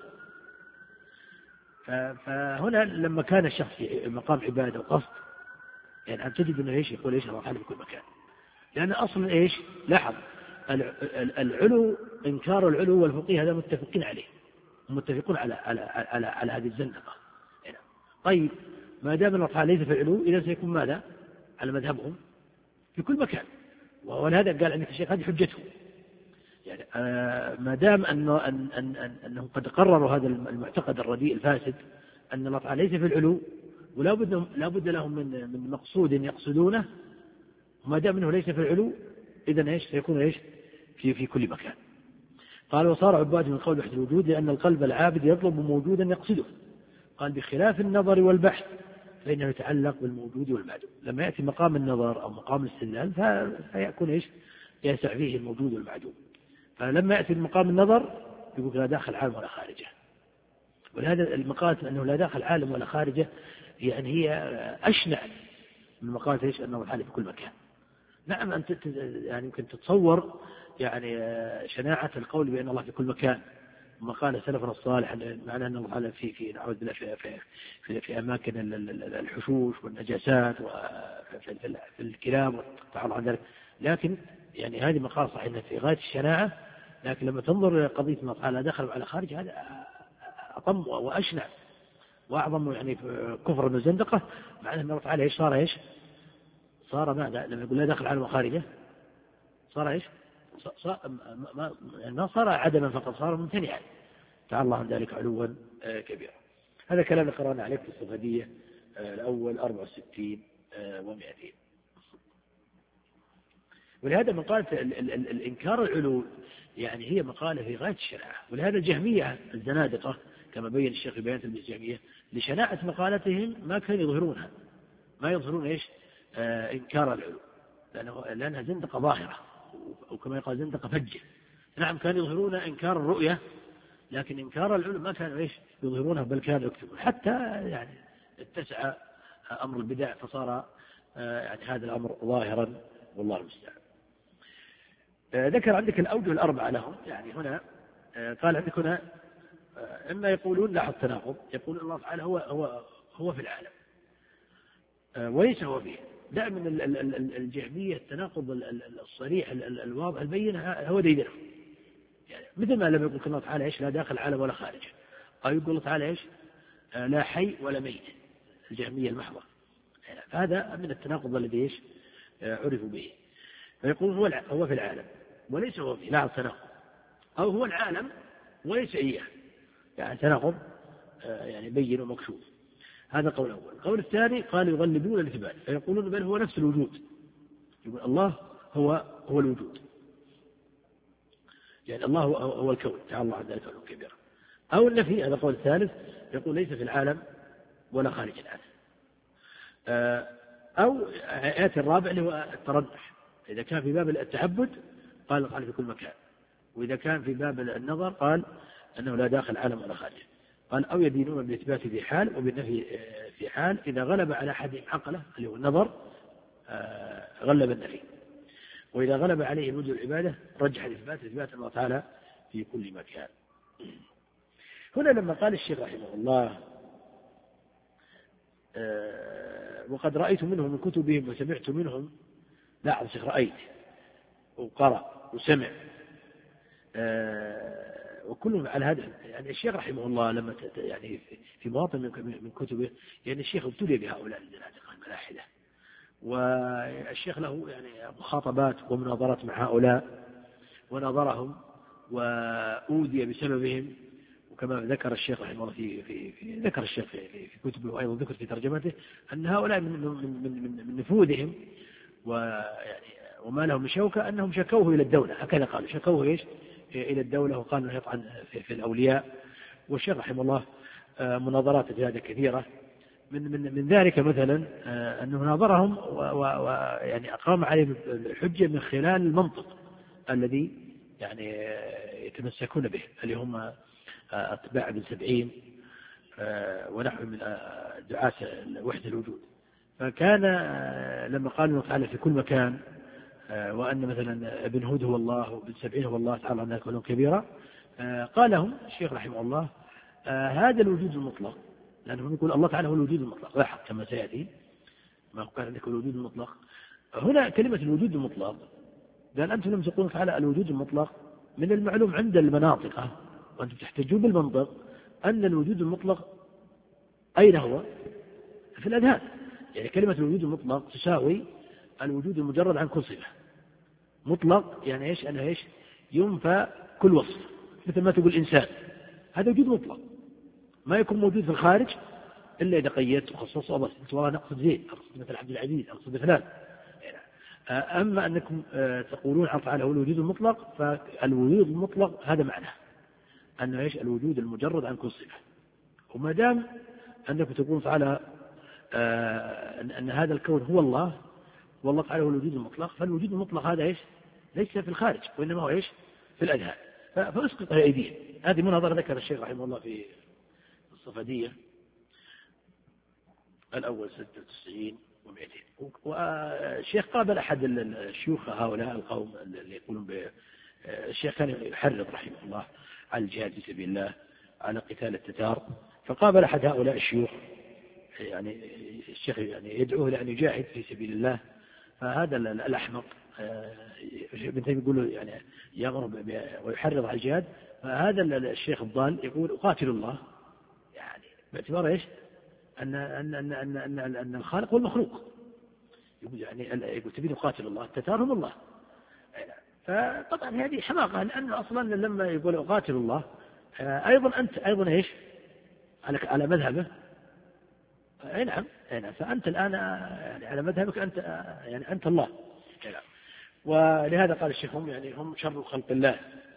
فهنا لما كان الشخص في مقام عبادة وقصد يعني أن تجد أنه إيش يقول إيش الله تعالى في كل مكان، لأن أصلا إيش لاحظ العلو إنكار العلو والفقيه هذا متفقين عليه، متفقون على على على, على هذه الزندقة. يعني طيب ما دام الله تعالى ليس في العلو إذا سيكون ماذا على مذهبهم في كل مكان، ولهذا قال عندك الشيخ هذه حجته، يعني آه ما دام أنه أن أن أن أنهم قد قرروا هذا المعتقد الرديء الفاسد أن الله تعالى ليس في العلو ولا بد لا بد لهم من من مقصود يقصدونه، وما دام أنه ليس في العلو إذن إيش سيكون إيش في في كل مكان. قال وصار عباد من قول وحده الوجود لأن القلب العابد يطلب موجودا يقصده. قال بخلاف النظر والبحث فإنه يتعلق بالموجود والمعدوم. لما يأتي مقام النظر أو مقام الاستدلال فيكون إيش يسع فيه الموجود والمعدوم. فلما يأتي مقام النظر يقول لا داخل عالم ولا خارجه. ولهذا المقالة أنه لا داخل عالم ولا خارجه يعني هي أشنع من مقالة إيش أنه الحال في كل مكان. نعم أنت يعني يمكن تتصور يعني شناعة القول بأن الله في كل مكان، وما قال سلفنا الصالح معناه أن الله في في نعوذ بالله في في في, في أماكن الحشوش والنجاسات وفي في الكلام والتعرض عن ذلك. لكن يعني هذه مقال صحيحة في غاية الشناعة، لكن لما تنظر قضية الله تعالى دخل على خارج هذا أطم وأشنع وأعظم يعني كفر وزندقة، معناه أن الله تعالى إيش صار إيش صار ماذا لما يقول لا داخل العالم وخارجه صار إيش صار ما يعني ما صار عدما فقط صار ممتنعا تعالى الله عن ذلك علوا كبيرا. هذا كلام اللي قرأنا عليه في الصفدية الأول أربعة وستين ومئتين. ولهذا مقالة الإنكار العلو يعني هي مقالة في غاية الشناعة. ولهذا الجهمية الزنادقة كما بين الشيخ في بيان الجهمية لشناعة مقالتهم ما كانوا يظهرونها، ما يظهرون إيش آه إنكار العلو لأنه لأنها زندقة ظاهرة أو كما يقال زندقة فجة. نعم كانوا يظهرون إنكار الرؤية لكن إنكار العلو ما كانوا إيش يظهرونه بل كانوا يكتبون، حتى يعني اتسع أمر البدع فصار آه يعني هذا الأمر ظاهرا والله المستعان. آه ذكر عندك الأوجه الأربعة لهم، يعني هنا آه قال عندك هنا آه إما يقولون لاحظ التناقض، يقول الله تعالى هو هو هو في العالم آه وليس هو فيه. دائما الجهمية التناقض الصريح الواضح البين هو ديدنه، يعني مثل ما لم يقول الله تعالى إيش لا داخل العالم ولا خارجه، أو يقول الله تعالى إيش آه لا حي ولا ميت، الجهمية المحضة. فهذا من التناقض الذي إيش آه عرفوا به. فيقول هو هو في العالم وليس هو فيه، لا التناقض، أو هو العالم وليس إياه، يعني تناقض آه يعني بين ومكشوف. هذا قول أول. القول الثاني قال يغلبون الإثبات فيقولون بل هو نفس الوجود، يقول الله هو هو الوجود، يعني الله هو, هو الكون تعالى الله عن ذلك علوا كبيرا. أو النفي هذا قول الثالث يقول ليس في العالم ولا خارج العالم. أو آيات الرابع اللي هو الترجح، إذا كان في باب التعبد قال قال في كل مكان، وإذا كان في باب النظر قال أنه لا داخل العالم ولا خارجه. قال أو يدينون بالإثبات في حال وبالنفي في حال، إذا غلب على أحدهم عقله اللي هو النظر غلب النفي، وإذا غلب عليه وجه العبادة رجح الإثبات إثبات الله تعالى في كل مكان. هنا لما قال الشيخ رحمه الله وقد رأيت منهم من كتبهم وسمعت منهم لاحظ الشيخ رأيت وقرأ وسمع آه وكلهم على هذا. يعني الشيخ رحمه الله لما يعني في مواطن من كتبه يعني الشيخ ابتلي بهؤلاء الزنادقة الملاحدة، والشيخ له يعني مخاطبات ومناظرات مع هؤلاء وناظرهم وأوذي بسببهم. وكما ذكر الشيخ رحمه الله في, في, في ذكر الشيخ في, في كتبه وأيضا ذكر في ترجمته أن هؤلاء من, من, من, من نفوذهم ويعني وما لهم من شوكة أنهم شكوه إلى الدولة، هكذا قالوا شكوه إيش إلى الدولة وقالوا أنه يطعن في, في الأولياء. والشيخ رحمه الله مناظرات في هذا كثيرة، من, من, من ذلك مثلا أنه ناظرهم ويعني أقام عليهم الحجة من خلال المنطق الذي يعني يتمسكون به اللي هم أتباع ابن سبعين ونحو من دعاة وحدة الوجود. فكان لما قال الله تعالى في كل مكان وأن مثلا ابن هود هو الله وابن سبعين هو الله تعالى عنها كلهم كبيرة، قال لهم الشيخ رحمه الله هذا الوجود المطلق، لأنه يقول الله تعالى هو الوجود المطلق لاحظ كما سيأتي ما قال عندك الوجود المطلق. هنا كلمة الوجود المطلق قال أنتم لم تقولوا تعالى الوجود المطلق، من المعلوم عند المناطق وأنتم تحتجون بالمنطق أن الوجود المطلق أين هو؟ في الأذهان. يعني كلمة الوجود المطلق تساوي الوجود المجرد عن كل صفة. مطلق يعني إيش؟ أنه إيش؟ ينفى كل وصف، مثل ما تقول إنسان هذا وجود مطلق ما يكون موجود في الخارج إلا إذا قيدت وخصصه بس أنت والله نقصد زيد أقصد مثل عبد العزيز أقصد فلان. أما أنكم تقولون الله تعالى هو الوجود المطلق، فالوجود المطلق هذا معناه أنه إيش؟ الوجود المجرد عن كل صفة. وما دام أنكم تقولون تعالى أن هذا الكون هو الله والله تعالى هو الوجود المطلق، فالوجود المطلق هذا إيش؟ ليس في الخارج وإنما هو إيش؟ في الأذهان. فأسقط أيديهم. هذه مناظرة ذكر الشيخ رحمه الله في الصفدية الأول ستة وتسعين ومئتين. والشيخ قابل أحد الشيوخ هؤلاء القوم اللي يقولون الشيخ كان يحرض رحمه الله على الجهاد في سبيل الله على قتال التتار، فقابل أحد هؤلاء الشيوخ يعني الشيخ يعني يدعوه إلى أن يجاهد في سبيل الله. فهذا الأحمق ابن تيمية يقول له يعني يأمر ويحرض على الجهاد، فهذا الشيخ الضال يقول أقاتل الله، يعني باعتبار إيش؟ أن أن أن أن أن, أن الخالق هو المخلوق. يقول يعني يقول تبين أقاتل الله التتار هم الله. فطبعا هذه حماقة، لأنه أصلا لما يقول أقاتل الله أيضا أنت أيضا إيش على على مذهبه. أي نعم أي نعم فأنت الآن يعني على مذهبك أنت يعني أنت الله. نعم. ولهذا قال الشيخ هم يعني هم شر خلق الله.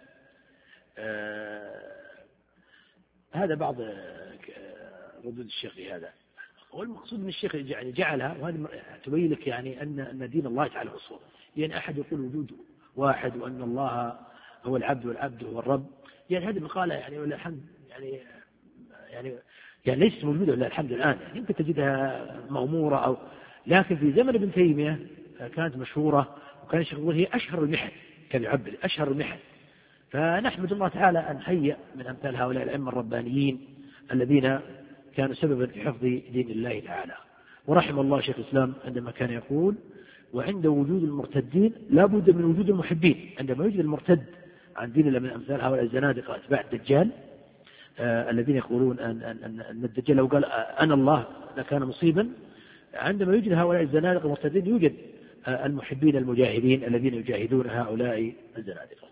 آه هذا بعض ردود الشيخ في هذا. والمقصود من الشيخ يعني جعلها، وهذا تبين لك يعني أن أن دين الله تعالى هو الصواب. يعني أحد يقول وجود واحد وأن الله هو العبد والعبد هو الرب، يعني هذه مقالة يعني ولا الحمد يعني يعني يعني ليست موجودة ولا الحمد الآن، يعني يمكن تجدها مغمورة أو لكن في زمن ابن تيمية كانت مشهورة، وكان الشيخ يقول هي أشهر المحن، كان يعبر أشهر المحن. فنحمد الله تعالى أن هيأ من أمثال هؤلاء الأئمة الربانيين الذين كانوا سببا في حفظ دين الله تعالى. ورحم الله شيخ الإسلام عندما كان يقول وعند وجود المرتدين لا بد من وجود المحبين. عندما يوجد المرتد عن دين الله من أمثال هؤلاء الزنادقة أتباع الدجال آه الذين يقولون أن, أن, أن, أن الدجال لو قال أنا الله لكان مصيبا، عندما يوجد هؤلاء الزنادقة المرتدين يوجد آه المحبين المجاهدين الذين يجاهدون هؤلاء الزنادقة.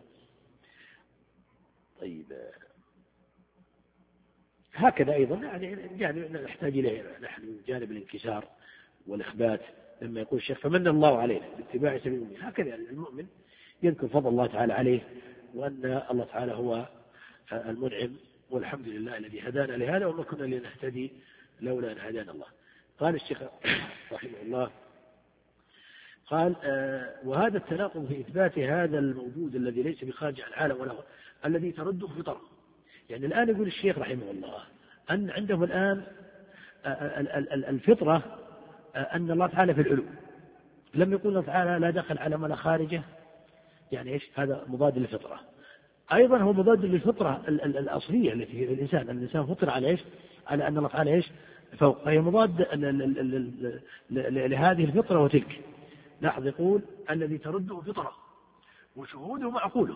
طيب هكذا أيضا يعني يعني نحتاج إليه نحن جانب الانكسار والإخبات لما يقول الشيخ فمن الله علينا باتباع سبيل المؤمن. هكذا يعني المؤمن يذكر فضل الله تعالى عليه وأن الله تعالى هو المنعم والحمد لله الذي هدانا لهذا وما كنا لنهتدي لولا أن هدانا الله. قال الشيخ رحمه الله قال آه وهذا التناقض في إثبات هذا الموجود الذي ليس بخارج عن العالم ولا الذي ترده فطره. يعني الآن يقول الشيخ رحمه الله أن عندهم الآن الفطرة أن الله تعالى في العلو، لم يقول الله تعالى لا دخل عالم ولا خارجه، يعني إيش هذا مضاد للفطرة. أيضا هو مضاد للفطرة الأصلية التي في الإنسان، الإنسان فطر على إيش؟ على أن الله تعالى إيش فوق، فهي مضاد لهذه الفطرة وتلك. لاحظ يقول الذي ترده فطرة وشهوده معقوله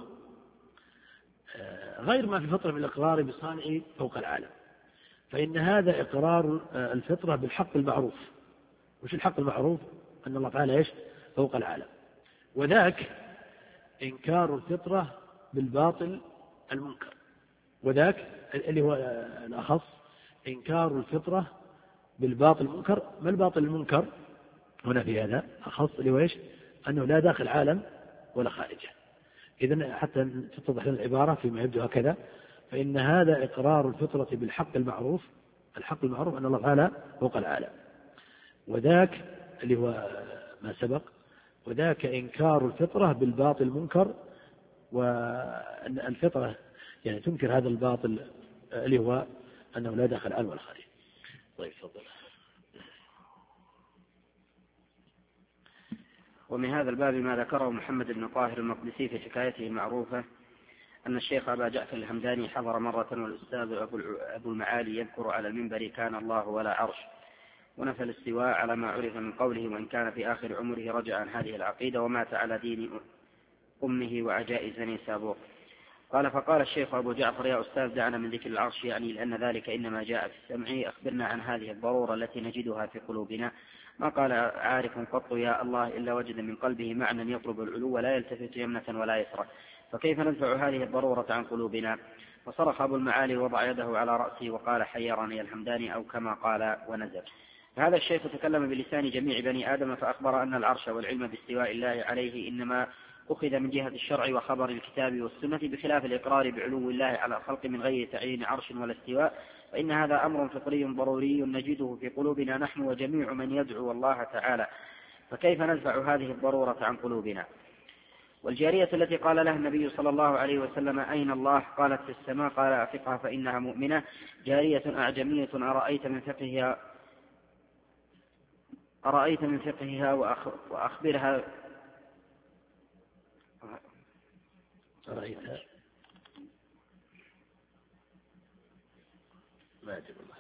غير ما في الفطرة من الإقرار بصانع فوق العالم، فإن هذا إقرار الفطرة بالحق المعروف. وش الحق المعروف؟ أن الله تعالى إيش؟ فوق العالم. وذاك إنكار الفطرة بالباطل المنكر، وذاك اللي هو الأخص إنكار الفطرة بالباطل المنكر. ما الباطل المنكر هنا في هذا أخص اللي هو إيش؟ أنه لا داخل العالم ولا خارجه. إذن حتى تتضح لنا العبارة فيما يبدو هكذا، فإن هذا إقرار الفطرة بالحق المعروف. الحق المعروف أن الله تعالى فوق العالم، وذاك اللي هو ما سبق، وذاك إنكار الفطرة بالباطل المنكر، وأن الفطرة يعني تنكر هذا الباطل اللي هو أنه لا داخل العالم ولا خارجه. طيب تفضل. ومن هذا الباب ما ذكره محمد بن طاهر المقدسي في حكايته المعروفة أن الشيخ أبا جعفر الهمداني حضر مرة والأستاذ أبو المعالي يذكر على المنبر كان الله ولا عرش، ونفى الاستواء على ما عرف من قوله وإن كان في آخر عمره رجع عن هذه العقيدة ومات على دين أمه وعجائز نيسابور. قال فقال الشيخ أبو جعفر يا أستاذ دعنا من ذكر العرش، يعني لأن ذلك إنما جاء في السمع، أخبرنا عن هذه الضرورة التي نجدها في قلوبنا. ما قال عارف قط يا الله إلا وجد من قلبه معنى يطلب العلو ولا يلتفت يمنة ولا يسرى، فكيف ندفع هذه الضرورة عن قلوبنا؟ فصرخ أبو المعالي وضع يده على رأسه وقال حيرني الحمداني أو كما قال ونزل. هذا الشيخ تكلم بلسان جميع بني آدم فأخبر أن العرش والعلم باستواء الله عليه إنما أخذ من جهة الشرع وخبر الكتاب والسنة، بخلاف الإقرار بعلو الله على الخلق من غير تعيين عرش ولا استواء، فإن هذا أمر فطري ضروري نجده في قلوبنا نحن وجميع من يدعو الله تعالى، فكيف ندفع هذه الضرورة عن قلوبنا؟ والجارية التي قال لها النبي صلى الله عليه وسلم أين الله؟ قالت في السماء. قال أعتقها فإنها مؤمنة. جارية أعجمية أرأيت من فقهها أرأيت من فقهها وأخبرها رأيتها ما أجب الله.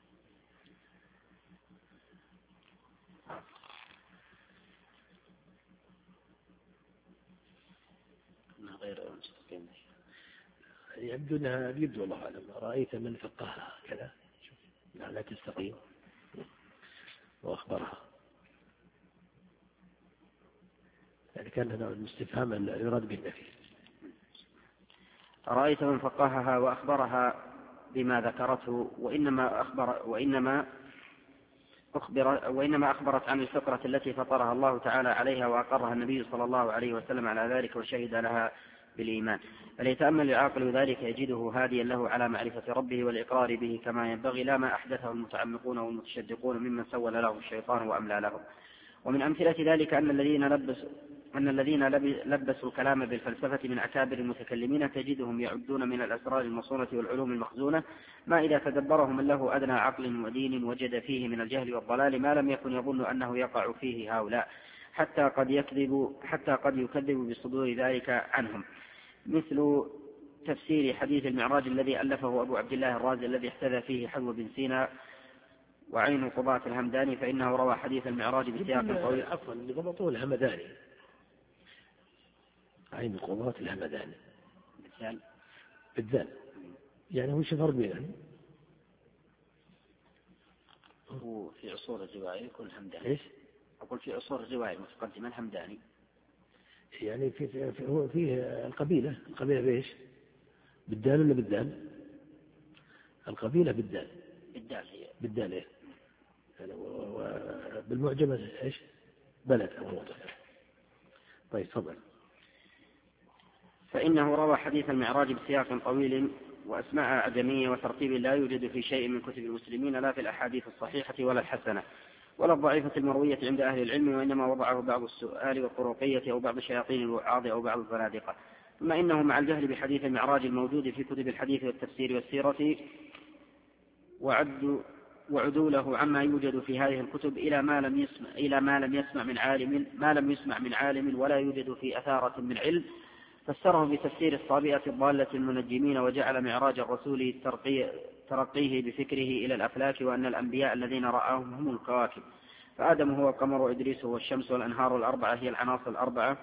غير مستقيم يبدو أنها يبدو الله أعلم. رأيت من فقهها كذا لا, لا تستقيم وأخبرها، يعني كان هنا الاستفهام يراد به النفي. رأيت من فقهها وأخبرها بما ذكرته، وإنما أخبر وإنما أخبر وإنما أخبرت عن الفطرة التي فطرها الله تعالى عليها وأقرها النبي صلى الله عليه وسلم على ذلك وشهد لها بالإيمان. فليتأمل العاقل ذلك يجده هاديا له على معرفة ربه والإقرار به كما ينبغي، لا ما أحدثه المتعمقون والمتشدقون ممن سول له الشيطان وأملى له. ومن أمثلة ذلك أن الذين لبسوا أن الذين لبسوا الكلام بالفلسفة من أكابر المتكلمين تجدهم يعدون من الأسرار المصونة والعلوم المخزونة ما إذا تدبره من له أدنى عقل ودين وجد فيه من الجهل والضلال ما لم يكن يظن أنه يقع فيه هؤلاء، حتى قد يكذب حتى قد يكذب بصدور ذلك عنهم، مثل تفسير حديث المعراج الذي ألفه أبو عبد الله الرازي الذي احتذى فيه حلو بن سينا وعين قضاة الهمداني، فإنه روى حديث المعراج بسياق طويل. عفوا ضبطوه الهمداني، عين قضاة الهمداني بالذال بالذال، يعني هو شفر بينهم وفي عصور الرواية يكون الهمداني. إيش؟ أقول في عصور الرواية متقدما الهمداني، يعني في في هو فيه القبيلة القبيلة بإيش؟ بالدال ولا بالدال؟ القبيلة بالدال بالدال هي بالدال إيه؟ وبالمعجمة إيش؟ بلد أو موضع. طيب تفضل. فإنه روى حديث المعراج بسياق طويل وأسماء أعجمية وترتيب لا يوجد في شيء من كتب المسلمين لا في الأحاديث الصحيحة ولا الحسنة ولا الضعيفة المروية عند أهل العلم، وإنما وضعه بعض السؤال والطرقية أو بعض شياطين الوعاظ أو بعض الزنادقة. ثم إنه مع الجهل بحديث المعراج الموجود في كتب الحديث والتفسير والسيرة وعد وعدوله عما يوجد في هذه الكتب إلى ما لم يسمع إلى ما لم يسمع من عالم ما لم يسمع من عالم ولا يوجد في أثارة من علم، فسره بتفسير الصابئة الضالة المنجمين، وجعل معراج الرسول ترقيه بفكره إلى الأفلاك، وأن الأنبياء الذين رآهم هم الكواكب، فآدم هو القمر وإدريس هو الشمس والأنهار الأربعة هي العناصر الأربعة،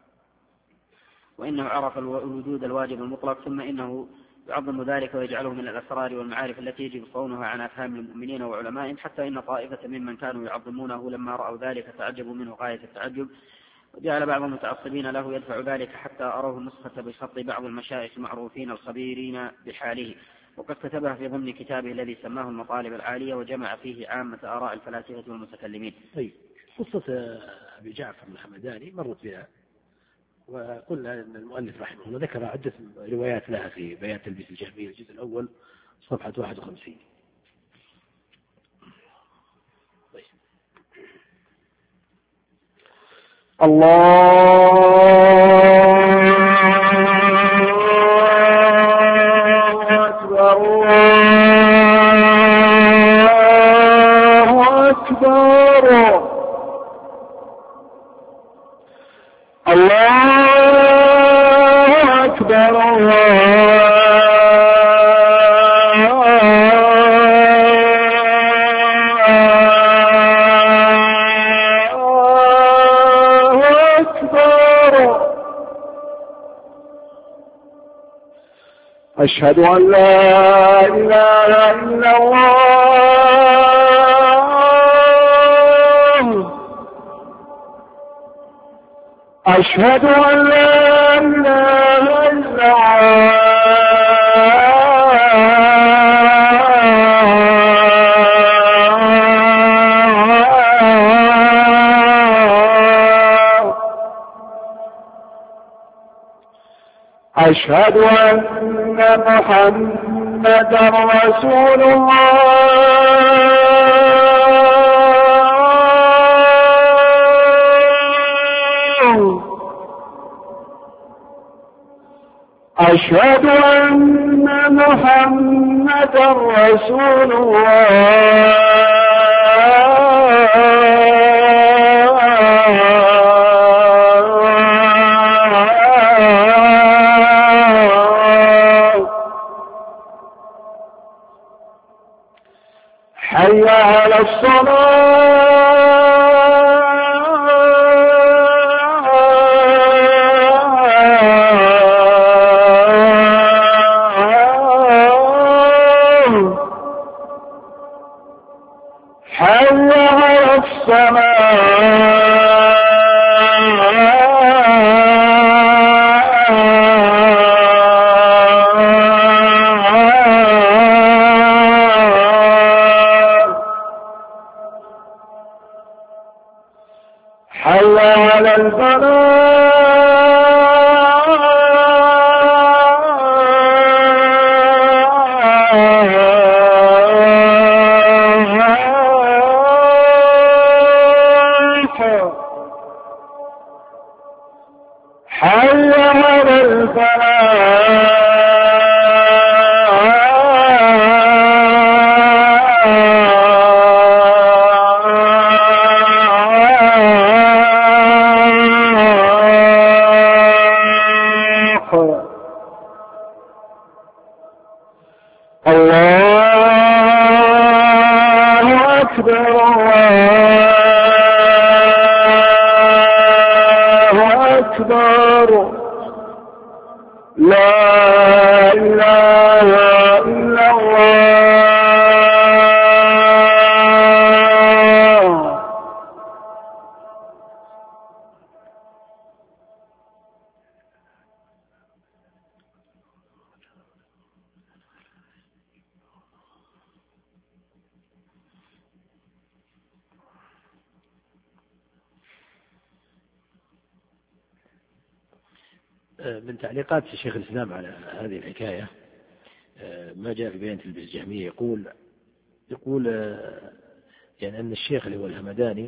وإنه عرف الوجود الواجب المطلق، ثم إنه يعظم ذلك ويجعله من الأسرار والمعارف التي يجب صونها عن أفهام المؤمنين وعلمائهم، حتى إن طائفة ممن كانوا يعظمونه لما رأوا ذلك تعجبوا منه غاية التعجب، وجعل بعض المتعصبين له يدفع ذلك حتى أروه النسخة بشرط بعض المشايخ المعروفين الخبيرين بحاله، وقد كتبها في ضمن كتابه الذي سماه المطالب العالية، وجمع فيه عامة آراء الفلاسفة والمتكلمين. طيب، قصة أبي جعفر الحمداني مرت بها، وقلنا أن المؤلف رحمه الله ذكر عدة روايات لها في بيان تلبيس الجهمية الجزء الأول صفحة واحد وخمسين. طيب. الله أكبر الله أكبر الله أكبر أشهد أن لا إله إلا الله أشهد أن لا إله إلا الله أشهد أن محمدا رسول الله أشهد أن محمدا رسول الله حي على الصلاة حي على الصلاة حي على الفلاح حي على الفلاح الله أكبر الله أكبر لا إله إلا الله. من تعليقات شيخ الإسلام على هذه الحكاية ما جاء في بيان تلبيس الجهمية، يقول يقول يعني أن الشيخ اللي هو الهمداني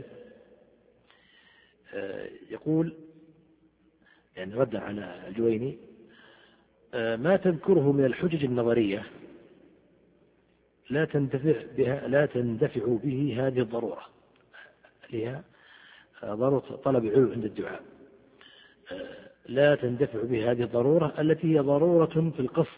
يقول يعني ردا على الجويني ما تذكره من الحجج النظرية لا تندفع بها لا تندفع به هذه الضرورة اللي هي ضرورة طلب العلو عند الدعاء، لا تندفع به هذه الضرورة التي هي ضرورة في القصد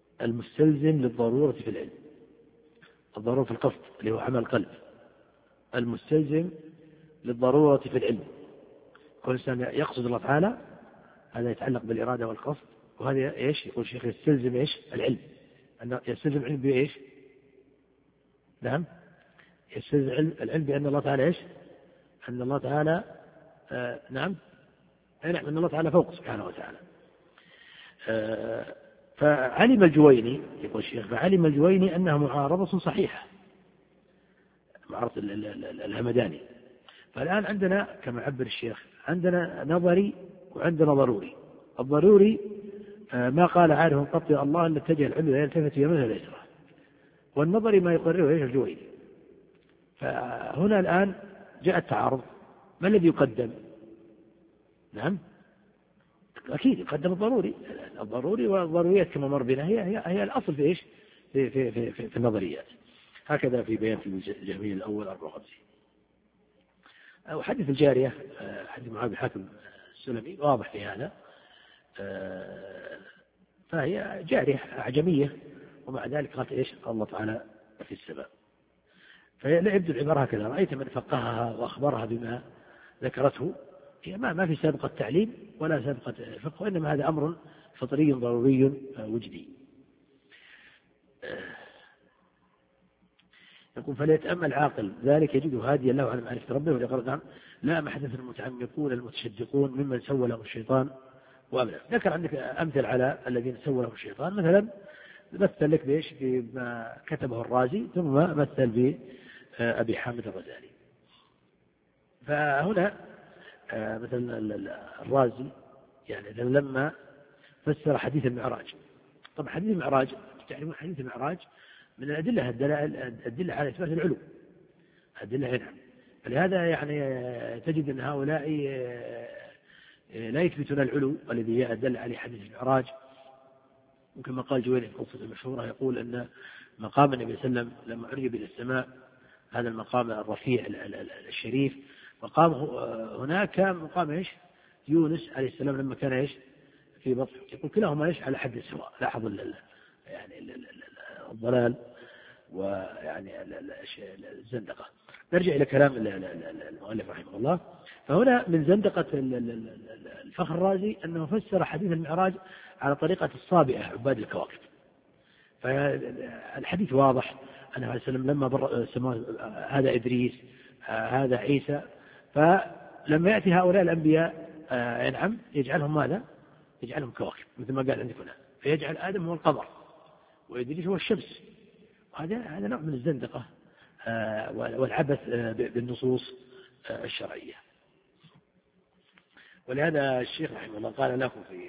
المستلزم للضرورة في العلم. الضرورة في القصد اللي هو عمل القلب المستلزم للضرورة في العلم. كل إنسان يقصد الله تعالى هذا يتعلق بالإرادة والقصد، وهذا إيش يقول الشيخ يستلزم إيش العلم، أنه يستلزم العلم بإيش؟ نعم يستلزم العلم بأن الله تعالى إيش؟ أن الله تعالى آه نعم نعم أن الله تعالى فوق سبحانه وتعالى. آه فعلم الجويني يقول الشيخ فعلم الجويني أنها معارضة صحيحة، معارضة الهمداني. فالآن عندنا كما عبر الشيخ عندنا نظري وعندنا ضروري. الضروري ما قال عارف قط يا الله أن اتجه العلم لا يلتفت يمنه ولا يسره، والنظري ما يقرره ايش الجويني. فهنا الآن جاء التعارض، ما الذي يقدم؟ نعم أكيد يقدم الضروري. الضروري والضروريات كما مر بنا هي هي, هي الأصل في ايش في في في, في, في النظريات. هكذا في بيان في الجهمي الأول أربعة وخمسين. وحديث الجارية حديث معاذ بن حاتم السلمي واضح في هذا، فهي جارية أعجمية ومع ذلك قالت إيش الله تعالى في السماء. فلا يبدو العبارة هكذا، رأيت من فقهها وأخبرها بما ذكرته هي ما ما في سابقة تعليم ولا سابقة فقه، وإنما هذا أمر فطري ضروري وجدي. يقول فليتأمل عاقل ذلك يجد هاديا له على معرفة ربه. ولقد نعم لا محدث المتعمقون المتشدقون ممن سوى لهم الشيطان وأبلغ. ذكر عندك أمثل على الذين سوى لهم الشيطان، مثلا مثل لك بإيش بما كتبه الرازي ثم مثل بأبي حامد الغزالي. فهنا مثلا الرازي يعني لما فسر حديث المعراج، طبعا حديث المعراج تعلمون حديث المعراج من الأدلة الأدلة على إثبات العلو، أدلة نعم. فلهذا يعني تجد أن هؤلاء لا يثبتون العلو الذي يدل عليه حديث المعراج. وكما قال جويني في قصة المشهورة يقول أن مقام النبي صلى الله عليه وسلم لما عرج إلى السماء هذا المقام الرفيع الشريف، مقامه هناك مقام إيش يونس عليه السلام لما كان إيش في بطن، يقول كلاهما إيش على حد سواء. لاحظوا يعني الضلال ويعني الزندقة. نرجع إلى كلام المؤلف رحمه الله. فهنا من زندقة الفخر الرازي أنه فسر حديث المعراج على طريقة الصابئة عباد الكواكب. فالحديث واضح أنه عليه السلام لما بر هذا إدريس هذا عيسى، فلما يأتي هؤلاء الأنبياء ينعم يجعلهم ماذا؟ يجعلهم كواكب مثل ما قال عندك هنا، فيجعل آدم هو القمر وإدريس هو الشمس. وهذا هذا نوع من الزندقة والعبث بالنصوص الشرعية. ولهذا الشيخ رحمه الله قال لكم في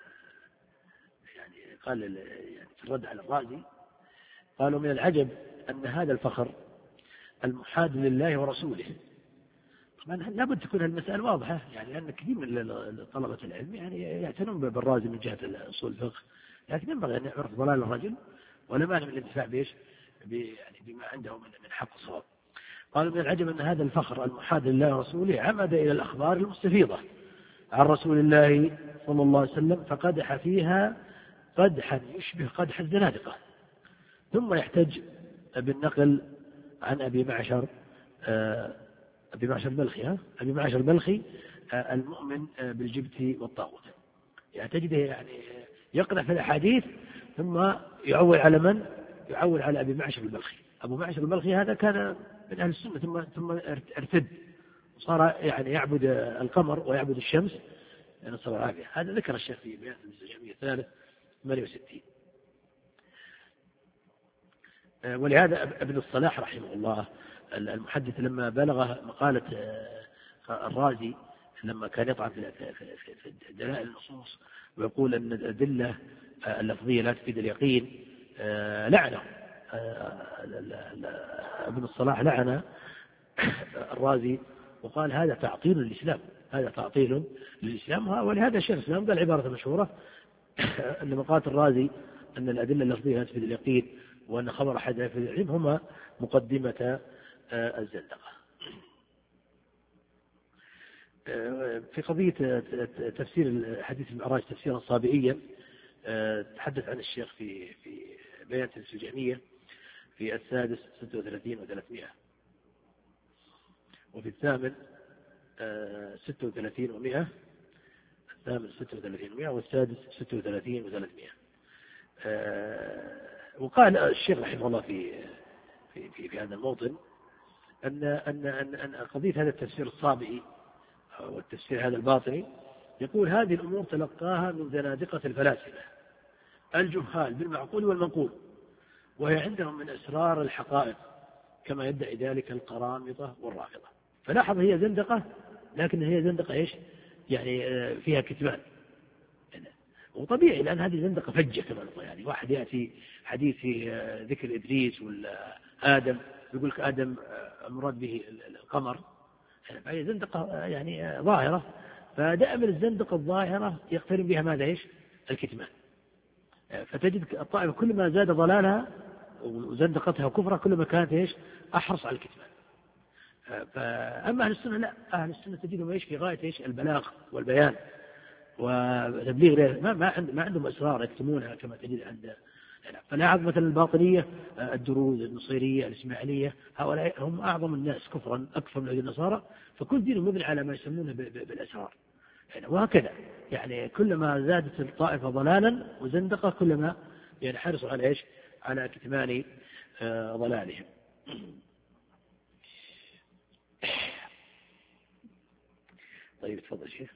يعني قال يعني في الرد على الرازي قالوا من العجب أن هذا الفخر المحاد لله ورسوله. طبعا لابد تكون المسألة واضحة، يعني لأن كثير من طلبة العلم يعني يعتنون بالرازي من جهة أصول الفقه، لكن ينبغي أن يعرف ضلال الرجل ولا مانع من الانتفاع بإيش يعني بما عنده من حق الصواب. قالوا من العجب أن هذا الفخر المحاد لله ورسوله عمد إلى الأخبار المستفيضة عن رسول الله صلى الله عليه وسلم فقدح فيها قدحا يشبه قدح الزنادقة، ثم يحتج بالنقل عن أبي معشر أبي معشر البلخي أبي معشر البلخي المؤمن بالجبت والطاغوت. يعني تجده يعني يقدح في الأحاديث ثم يعول على من؟ يعول على أبي معشر البلخي. أبو معشر البلخي هذا كان من أهل السنة ثم ثم ارتد وصار يعني يعبد القمر ويعبد الشمس نسأل الله العافية. هذا ذكر الشيخ في بيان الجميع الثالث ثمانية وستين. ولهذا ابن الصلاح رحمه الله المحدث لما بلغ مقالة الرازي لما كان يطعن في دلائل النصوص ويقول أن الأدلة اللفظية لا تفيد اليقين لعنه. ابن الصلاح لعن الرازي وقال هذا تعطيل للإسلام، هذا تعطيل للإسلام. ولهذا الشيخ الإسلام قال عبارة مشهورة أن مقالة الرازي أن الأدلة اللفظية لا تفيد اليقين وأن خبر أحد لا يفيد العلم هما مقدمة الزندقة. في قضية تفسير حديث المعراج تفسيرا صابئيا تحدث عن الشيخ في في بيان الجهمية في السادس ستة وثلاثين وثلاثمائة. وفي الثامن ستة وثلاثين ومئة، الثامن ستة وثلاثين ومئة، والسادس ستة وثلاثين وثلاثمئة. وقال الشيخ رحمه الله في في في, في هذا الموطن أن أن أن أن قضية هذا التفسير الصابئي والتفسير هذا الباطني، يقول هذه الأمور تلقاها من زنادقة الفلاسفة الجهال بالمعقول والمنقول، وهي عندهم من أسرار الحقائق كما يدعي ذلك القرامطة والرافضة. فلاحظ هي زندقة، لكن هي زندقة إيش؟ يعني فيها كتمان، وطبيعي لأن هذه زندقة فجة كما نقول. يعني واحد يأتي حديث في ذكر إدريس ولا آدم يقول لك آدم مراد به القمر، فهي زندقة يعني ظاهرة. فدائما الزندقة الظاهرة يقترن بها ماذا إيش؟ الكتمان. فتجد الطائفة كل ما زاد ضلالها وزندقتها وكفرها كل ما كانت إيش؟ أحرص على الكتمان. فأما أهل السنة لا، أهل السنة تجدهم إيش؟ في غاية إيش؟ البلاغ والبيان وتبليغ، ما ما ما عندهم أسرار يكتمونها كما تجد عند. فلاحظ مثلا الباطنية الدروز النصيرية الإسماعيلية، هؤلاء هم أعظم الناس كفرا أكثر من النصارى، فكل دينهم مبني على ما يسمونه بالأسرار. وهكذا يعني كلما زادت الطائفة ضلالا وزندقة كلما يعني حرصوا على إيش؟ على كتمان ضلالهم. طيب تفضل شيخ.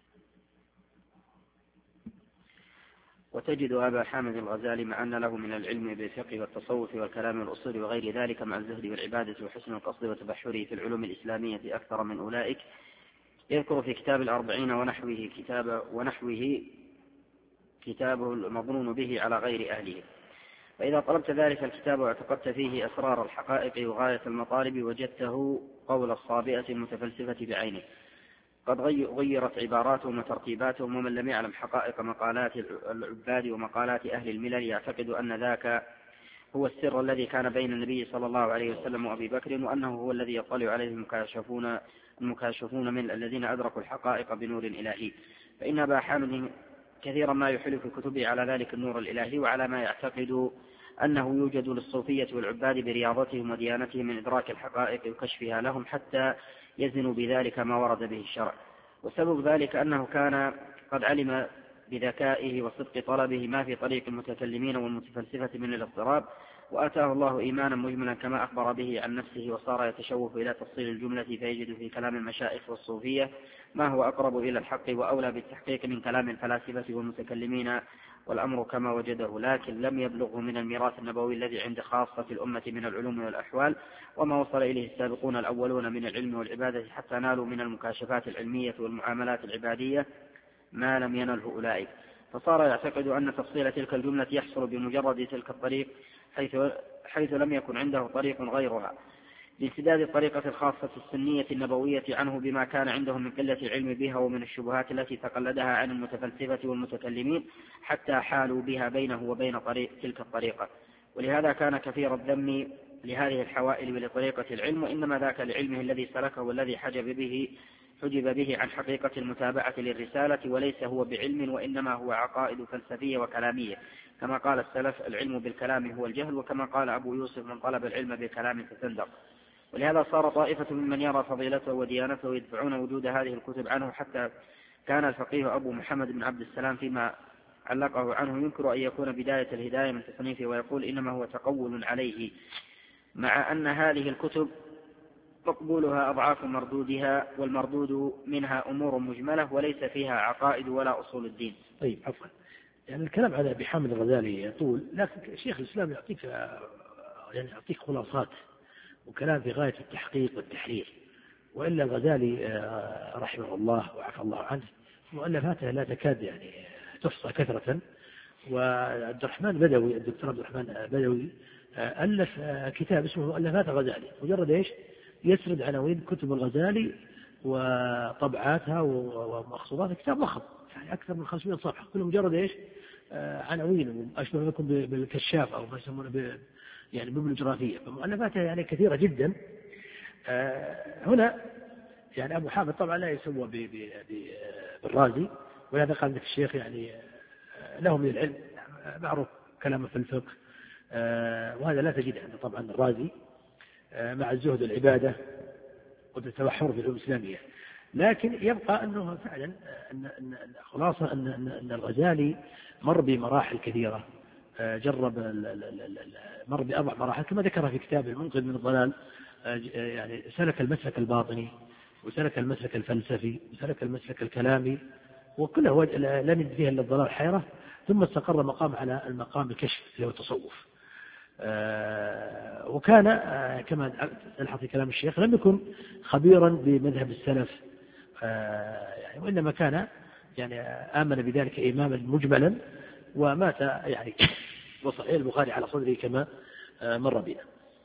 وتجد أبا حامد الغزالي مع أن له من العلم بالفقه والتصوف والكلام والأصول وغير ذلك مع الزهد والعبادة وحسن القصد وتبحره في العلوم الإسلامية أكثر من أولئك، يذكر في كتاب الأربعين ونحوه كتاب ونحوه كتابه المظنون به على غير أهله. فإذا طلبت ذلك الكتاب واعتقدت فيه أسرار الحقائق وغاية المطالب وجدته قول الصابئة المتفلسفة بعينه، قد غيرت عباراتهم وترتيباتهم. ومن لم يعلم حقائق مقالات العباد ومقالات أهل الملل يعتقد أن ذاك هو السر الذي كان بين النبي صلى الله عليه وسلم وأبي بكر، وأنه هو الذي يطلع عليه المكاشفون المكاشفون من الذين أدركوا الحقائق بنور إلهي. فإن أبا حامد كثيرا ما يحل في كتبه على ذلك النور الإلهي وعلى ما يعتقد أنه يوجد للصوفية والعباد برياضتهم وديانتهم من إدراك الحقائق وكشفها لهم حتى يزنوا بذلك ما ورد به الشرع. وسبب ذلك أنه كان قد علم بذكائه وصدق طلبه ما في طريق المتكلمين والمتفلسفة من الاضطراب، وآتاه الله إيمانا مجملا كما أخبر به عن نفسه، وصار يتشوف إلى تفصيل الجملة فيجد في كلام المشائخ والصوفية ما هو أقرب إلى الحق وأولى بالتحقيق من كلام الفلاسفة والمتكلمين، والأمر كما وجده، لكن لم يبلغه من الميراث النبوي الذي عند خاصة الأمة من العلوم والأحوال وما وصل إليه السابقون الأولون من العلم والعبادة حتى نالوا من المكاشفات العلمية والمعاملات العبادية ما لم ينله أولئك. فصار يعتقد أن تفصيل تلك الجملة يحصل بمجرد تلك الطريق حيث, حيث لم يكن عنده طريق غيرها، لانسداد الطريقة الخاصة السنية النبوية عنه بما كان عندهم من قلة العلم بها ومن الشبهات التي تقلدها عن المتفلسفة والمتكلمين حتى حالوا بها بينه وبين طريق تلك الطريقة. ولهذا كان كثير الذم لهذه الحوائل لطريقة العلم، وإنما ذاك لعلمه الذي سلكه والذي حجب به حجب به عن حقيقة المتابعة للرسالة، وليس هو بعلم وإنما هو عقائد فلسفية وكلامية، كما قال السلف العلم بالكلام هو الجهل، وكما قال أبو يوسف من طلب العلم بالكلام فسندق. ولهذا صار طائفة ممن يرى فضيلته وديانته يدفعون وجود هذه الكتب عنه، حتى كان الفقيه أبو محمد بن عبد السلام فيما علقه عنه ينكر أن يكون بداية الهداية من تصنيفه، ويقول إنما هو تقول عليه، مع أن هذه الكتب مقبولها أضعاف مردودها، والمردود منها أمور مجملة وليس فيها عقائد ولا أصول الدين. طيب عفوا، يعني الكلام على أبي حامد الغزالي يطول، لكن شيخ الإسلام يعطيك يعني يعطيك خلاصات وكلام في غاية التحقيق والتحرير. وإلا الغزالي رحمه الله وعفى الله عنه مؤلفاته لا تكاد يعني تحصى كثرة. وعبد الرحمن بدوي الدكتور عبد الرحمن بدوي ألف كتاب اسمه مؤلفات الغزالي، مجرد إيش يسرد عناوين كتب الغزالي وطبعاتها ومخصوصاتها، كتاب ضخم يعني أكثر من خمسمائة صفحة، كله مجرد إيش عناوين أشبه لكم بالكشاف أو ما يسمونه يعني ببلوجرافية. فمؤلفاتها يعني كثيرة جدا. هنا يعني أبو حامد طبعا لا يسوى بالرازي، ولهذا قال لك الشيخ يعني له من العلم معروف كلامه في الفقه، وهذا لا تجد عنده طبعا الرازي، مع الزهد والعبادة وتتبحر في العلوم الإسلامية. لكن يبقى أنه فعلا أن أن خلاصة أن أن الغزالي مر بمراحل كثيرة، جرب مر بأربع مراحل كما ذكر في كتابه المنقذ من الضلال. يعني سلك المسلك الباطني، وسلك المسلك الفلسفي، وسلك المسلك الكلامي، وكله لم يجد فيها إلا الضلال الحيرة، ثم استقر مقام على المقام الكشف اللي هو التصوف. وكان كما تلحظ في كلام الشيخ لم يكن خبيرا بمذهب السلف، يعني وإنما كان يعني آمن بذلك إماما مجملا، ومات يعني وصحيح البخاري على صدره كما مر بنا.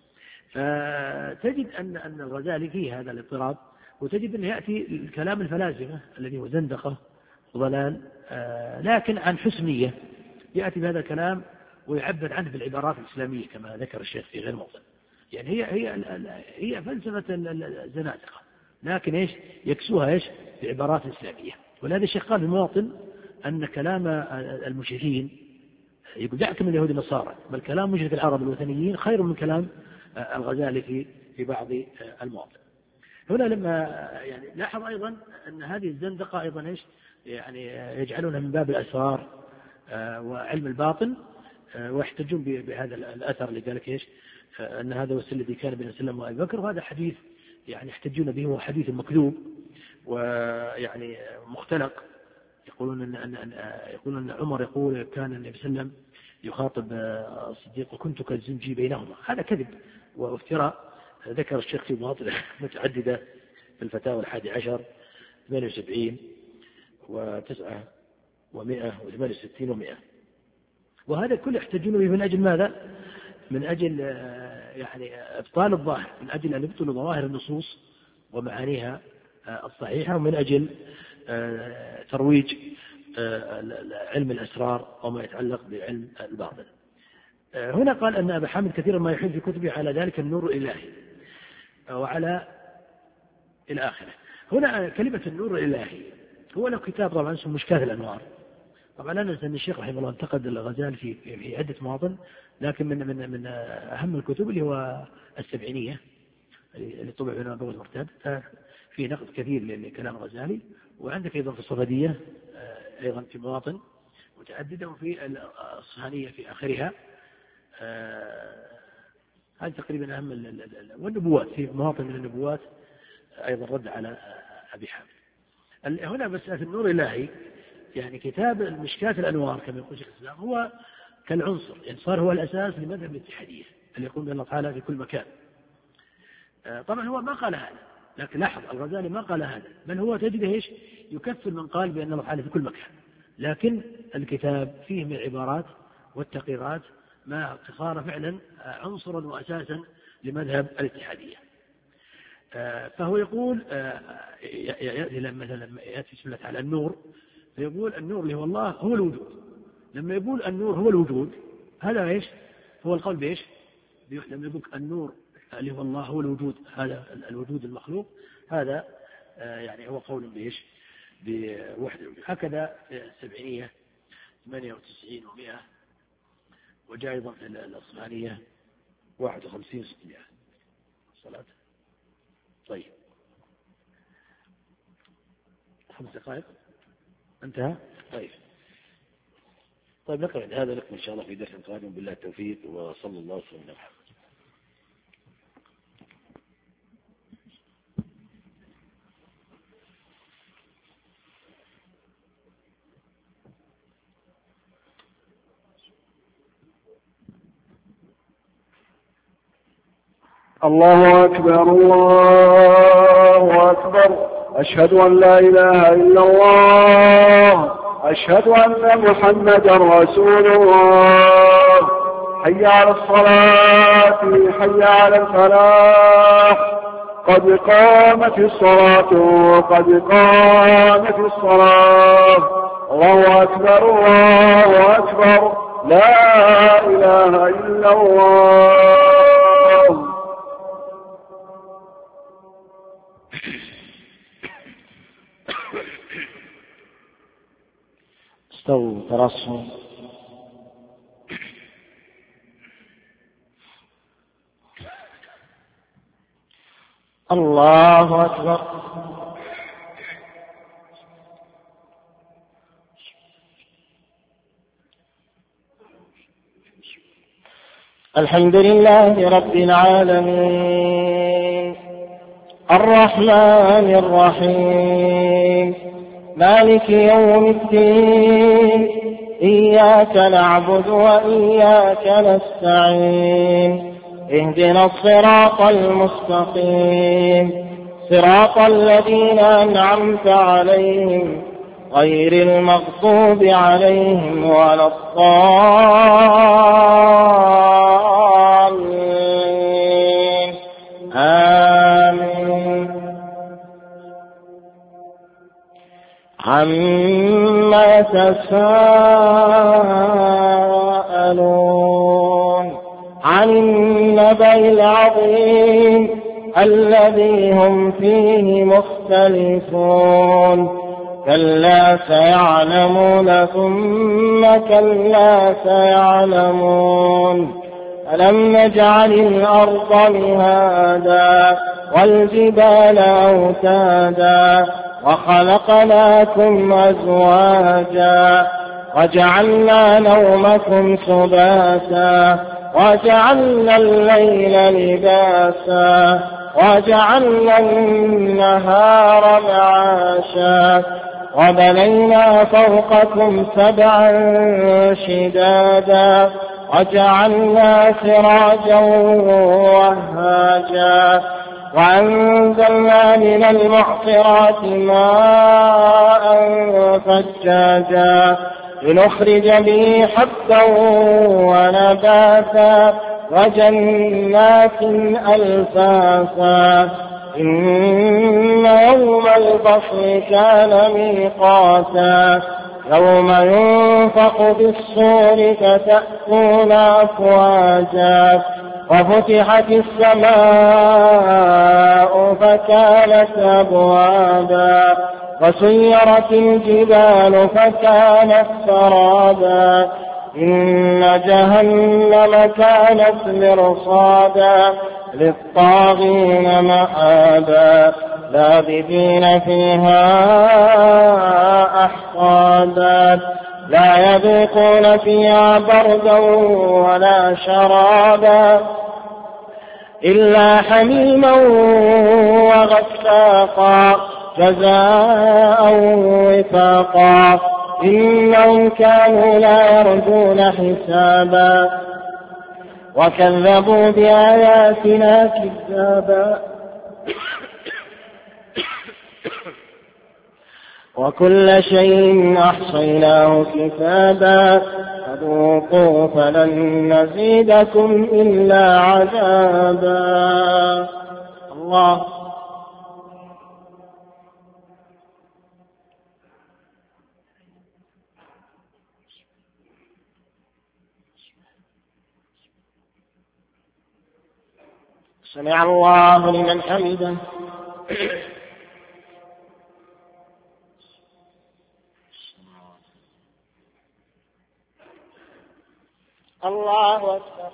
فتجد أن أن الغزالي فيه هذا الاضطراب، وتجد أنه يأتي الكلام الفلاسفة الذي هو زندقة وضلال، لكن عن حسنية يأتي بهذا الكلام ويعبر عنه بالعبارات الإسلامية كما ذكر الشيخ في غير موطن. يعني هي هي هي فلسفة الزنادقة، لكن ايش يكسوها ايش بعبارات إسلامية. ولهذا الشيخ قال في المواطن أن كلام المشركين يقول دعك من اليهود النصارى، بل كلام مشرك العرب الوثنيين خير من كلام الغزالي في في بعض المواطن. هنا لما يعني لاحظ أيضا أن هذه الزندقة أيضا ايش يعني يجعلونها من باب الأسرار وعلم الباطن، ويحتجون بهذا الأثر اللي قال لك ايش أن هذا هو السل الذي كان بين سلم وأبي بكر، وهذا حديث يعني يحتجون به، هو حديث مكذوب ويعني مختلق. يقولون أن, أن, أن يقولون أن عمر يقول كان النبي صلى الله عليه وسلم يخاطب الصديق وكنت كالزنجي بينهما، هذا كذب وافتراء. ذكر الشيخ في مواطن متعددة في الفتاوى الحادي عشر ثمانية وسبعين وتسعة ومئة وثمانية وستين ومئة، وهذا كله يحتجون به من أجل ماذا؟ من أجل يعني إبطال الظاهر، من أجل أن يبطلوا ظواهر النصوص ومعانيها الصحيحة، ومن أجل ترويج علم الأسرار وما يتعلق بعلم الباطن. هنا قال أن أبا حامد كثيرا ما يحيل في كتبه على ذلك النور الإلهي وعلى إلى آخره. هنا كلمة النور الإلهي هو له كتاب طبعا اسمه مشكاة الأنوار. طبعا لا ننسى أن الشيخ رحمه الله انتقد الغزالي في في عدة مواطن، لكن من من من أهم الكتب اللي هو السبعينية اللي طبع بين أبواب المرتاد، في نقد كثير لكلام الغزالي. وعندك أيضا في الصفدية أيضا في مواطن متعددة، وفي الصهانية في آخرها. هذه تقريبا أهم. والنبوات في مواطن من النبوات أيضا رد على أبي حامد. هنا مسألة النور الإلهي، يعني كتاب المشكاة الأنوار كما يقول شيخ الإسلام هو كالعنصر، يعني صار هو الأساس لمذهب الاتحادية اللي يقول بأن الله تعالى في كل مكان. طبعا هو ما قال هذا، لكن لاحظ الغزالي ما قال هذا، بل هو تجده ايش يكفر من قال بأن الله تعالى في كل مكان. لكن الكتاب فيه من العبارات والتقريرات ما صار فعلا عنصرا وأساسا لمذهب الاتحادية. فهو يقول مثلا يأتي بسم الله تعالى النور، فيقول النور اللي هو الله هو الوجود. لما يقول النور هو الوجود هذا ايش هو القول بايش؟ لما يقول النور اللي هو الله هو الوجود، هذا الوجود المخلوق، هذا يعني هو قول بايش؟ بوحدة الوجود. هكذا في السبعينية ثمانية وتسعين ومئة، وجاء أيضا في الأصفهانية واحد وخمسين وستمائة. صلاة طيب خمس دقائق انتهى. طيب طيب نقرأ هذا لكم إن شاء الله في درس قادم. بالله التوفيق، وصلى الله وسلم على محمد. الله أكبر الله أكبر، أشهد أن لا إله إلا الله، أشهد أن محمدا رسول الله. حي على الصلاة حي على الفلاح، قد قامت الصلاة قد قامت الصلاة. الله أكبر الله أكبر، لا إله إلا الله. استووا تراصوا. الله أكبر. الحمد لله رب العالمين الرحمن الرحيم مالك يوم الدين إياك نعبد وإياك نستعين اهدنا الصراط المستقيم صراط الذين أنعمت عليهم غير المغضوب عليهم ولا الضالين آمين. عما يتساءلون عن النبأ العظيم الذي هم فيه مختلفون كلا سيعلمون ثم كلا سيعلمون ألم نجعل الأرض مهادا والجبال أوتادا وخلقناكم أزواجا وجعلنا نومكم سباتا وجعلنا الليل لباسا وجعلنا النهار معاشا وبنينا فوقكم سبعا شدادا وجعلنا سراجا وهاجا وأنزلنا من المعصرات ماء ثجاجا لنخرج به حبا ونباتا وجنات ألفافا إن يوم الفصل كان ميقاتا يوم ينفخ بالصور فتأتون أفواجا وفتحت السماء فكانت أبوابا وسيرت الجبال فكانت سرابا إن جهنم كانت مرصادا للطاغين مآبا لابثين فيها أحقابا لا يذوقون فيها بردا ولا شرابا إلا حميما وغساقا جزاء وفاقا إنهم كانوا لا يرجون حسابا وكذبوا بآياتنا كذابا وكل شيء أحصيناه كتابا فذوقوا فلن نزيدكم إلا عذابا. الله سمع الله لمن حمده. الله أكبر.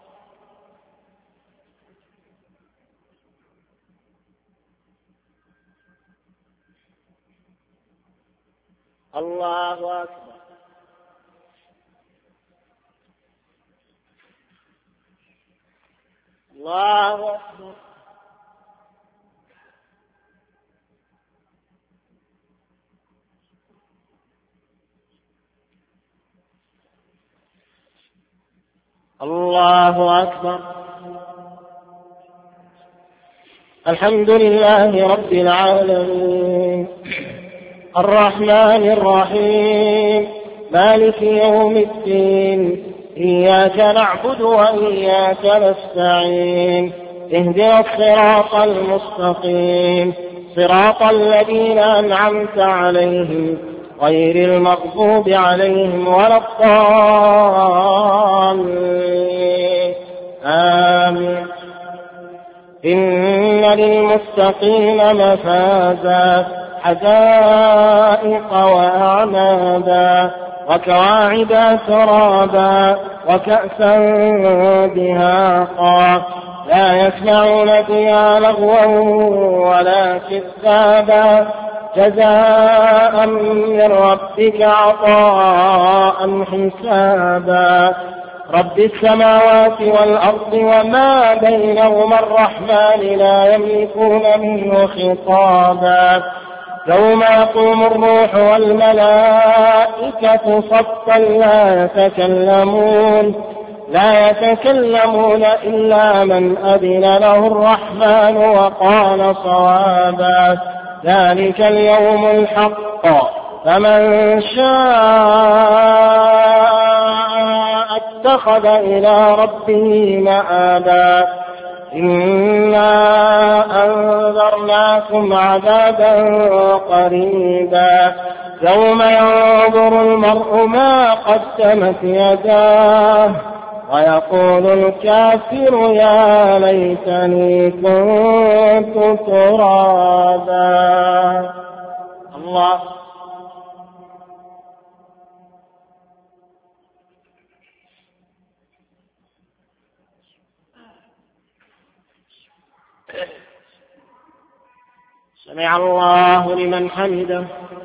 الله أكبر. الله أكبر. الله أكبر. الحمد لله رب العالمين الرحمن الرحيم مالك يوم الدين إياك نعبد وإياك نستعين اهدنا الصراط المستقيم صراط الذين أنعمت عليهم غير المغضوب عليهم ولا الضالين آمين. إن للمتقين مفازا حدائق وأعنابا وكواعب أترابا وكأسا دهاقا لا يسمعون فيها لغوا ولا كذابا جزاء من ربك عطاء حسابا رب السماوات والأرض وما بينهما الرحمن لا يملكون منه خطابا يوم يقوم الروح والملائكة صفا لا يتكلمون لا يتكلمون إلا من أذن له الرحمن وقال صوابا ذلك اليوم الحق فمن شاء اتخذ إلى ربه مآبا إنا أنذرناكم عذابا قريبا يوم ينظر المرء ما قدمت يداه ويقول الكافر يا ليتني كنت ترابا الله سمع الله لمن حمده